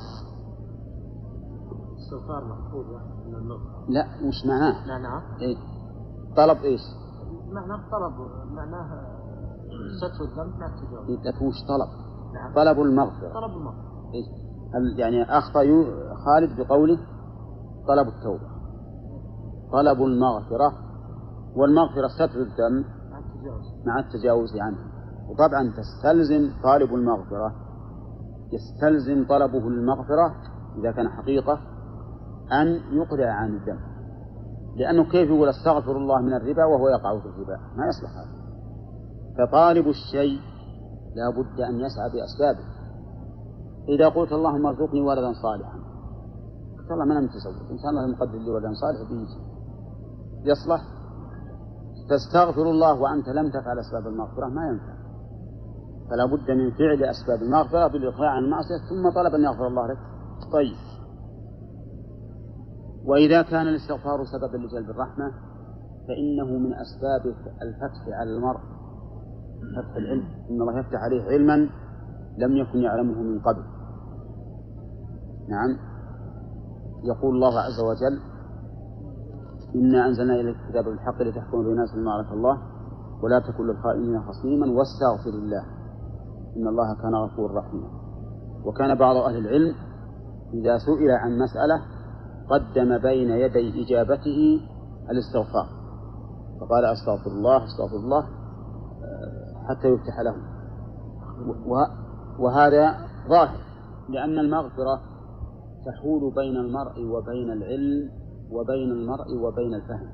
B: استغفار محفوظ من النطق.
A: لا مش معناه.
B: معناه
A: إيه؟ طلب إيش؟
B: معناه طلب، معناه ستر الذنب مع التجاوز.
A: لكن وش طلب؟
B: نعم.
A: طلب المغفرة.
B: طلب المغفرة.
A: إيه؟ هل يعني أخطأ خالد بقوله طلب التوبة؟ طلب المغفرة، والمغفرة ستر الذنب مع التجاوز عنه. وطبعا تستلزم طالب المغفرة يستلزم طلبه المغفرة إذا كان حقيقة أن يقلع عن الذنب، لأنه كيف يقول استغفر الله من الربا وهو يقع في الربا؟ ما يصلح هذا. فطالب الشيء لا بد أن يسعى بأسبابه. إذا قلت اللهم ارزقني ولدا صالحا، قلت الله ما متزوج، إن شاء الله مقدر لي ولدا صالح بيجي، يصلح؟ تستغفر الله وأنت لم تفعل أسباب المغفرة ما ينفع. فلا بد من فعل أسباب المغفرة بالإقلاع عن المعصية ثم طلب أن يغفر الله لك. طيب، وإذا كان الاستغفار سببا لجلب الرحمة فإنه من أسباب الفتح على المرء، فتح العلم، إن الله يفتح عليه علما لم يكن يعلمه من قبل. نعم، يقول الله عز وجل إنا أنزلنا إليك الكتاب بالحق لتحكم بين الناس بما أراك الله ولا تكن للخائنين خصيما واستغفر الله إن الله كان غفورا رحيما. وكان بعض أهل العلم إذا سئل عن مسألة قدم بين يدي إجابته الاستغفار، فقال أستغفر الله حتى يفتح له. وهذا ظاهر، لأن المغفرة تحول بين المرء وبين العلم وبين المرء وبين الفهم.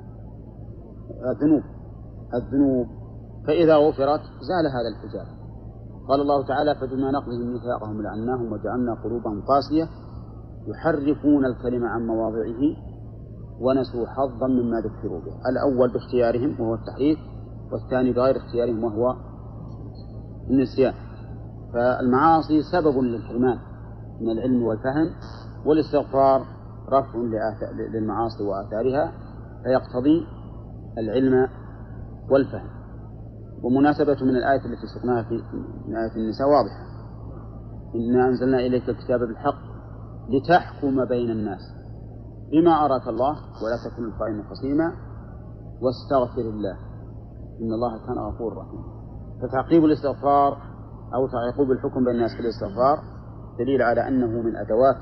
A: الذنوب فإذا غفرت زال هذا الحجاب. قال الله تعالى فبما نقضهم ميثاقهم لعناهم وجعلنا قلوبهم قاسية يحرفون الكلمة عن مواضعه ونسوا حظا مما ذكروا به. الأول باختيارهم وهو التحريف، والثاني بغير اختيارهم وهو النسيان. فالمعاصي سبب للحرمان من العلم والفهم، والاستغفار رفع للمعاصي وآثارها فيقتضي العلم والفهم. ومناسبة من الآية التي سقناها في آية النساء واضحة: إنا أنزلنا إليك الكتاب بالحق لتحكم بين الناس بما أراك الله ولا تكن للخائنين خصيما واستغفر الله إن الله كان غفورا رحيما. فتعقيب الاستغفار أو تعقيب الحكم بين الناس بالاستغفار دليل على أنه من أدوات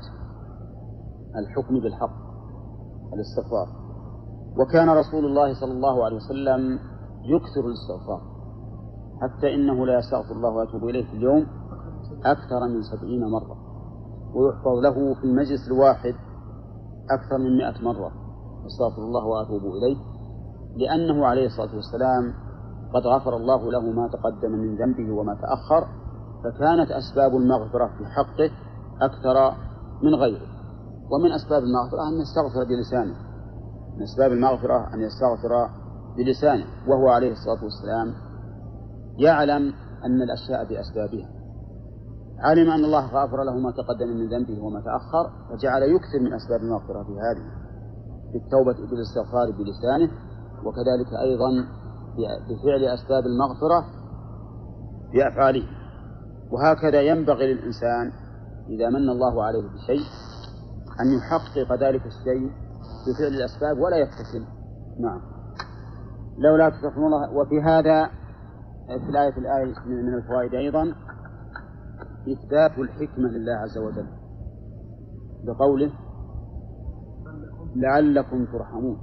A: الحكم بالحق الاستغفار. وكان رسول الله صلى الله عليه وسلم يكثر الاستغفار، حتى إنه لا يستغفر الله ويتوب إليه في اليوم أكثر من 70 مرة، ويحفظ له في المجلس الواحد أكثر من 100 مرة أستغفر الله وأتوب إليه، لأنه عليه الصلاة والسلام قد غفر الله له ما تقدم من ذنبه وما تأخر، فكانت أسباب المغفرة في حقه أكثر من غيره. ومن أسباب المغفرة أن يستغفر بلسانه، من أسباب المغفرة أن يستغفر بلسانه، وهو عليه الصلاة والسلام يعلم أن الأشياء بأسبابها، علم أن الله غفر له ما تقدم من ذنبه وما تأخر، فجعل يكثر من أسباب المغفرة في هذه، بالتوبة بالاستغفار بلسانه، وكذلك أيضا بفعل أسباب المغفرة بأفعاله. وهكذا ينبغي للإنسان إذا من الله عليه بشيء أن يحقق ذلك الشيء بفعل الأسباب ولا يفتكر. نعم، لولا تستغفرون الله. وفي هذا في الآية من الفوائد أيضا إثبات الحكمة لله عز وجل بقوله لعلكم ترحمون.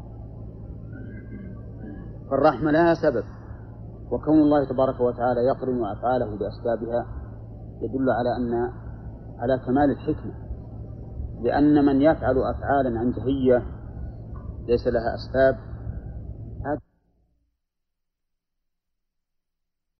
A: فالرحمة لها سبب، وكون الله تبارك وتعالى يقرن أفعاله بأسبابها يدل على كمال الحكمة، لأن من يفعل أفعالا عن جهية ليس لها أسباب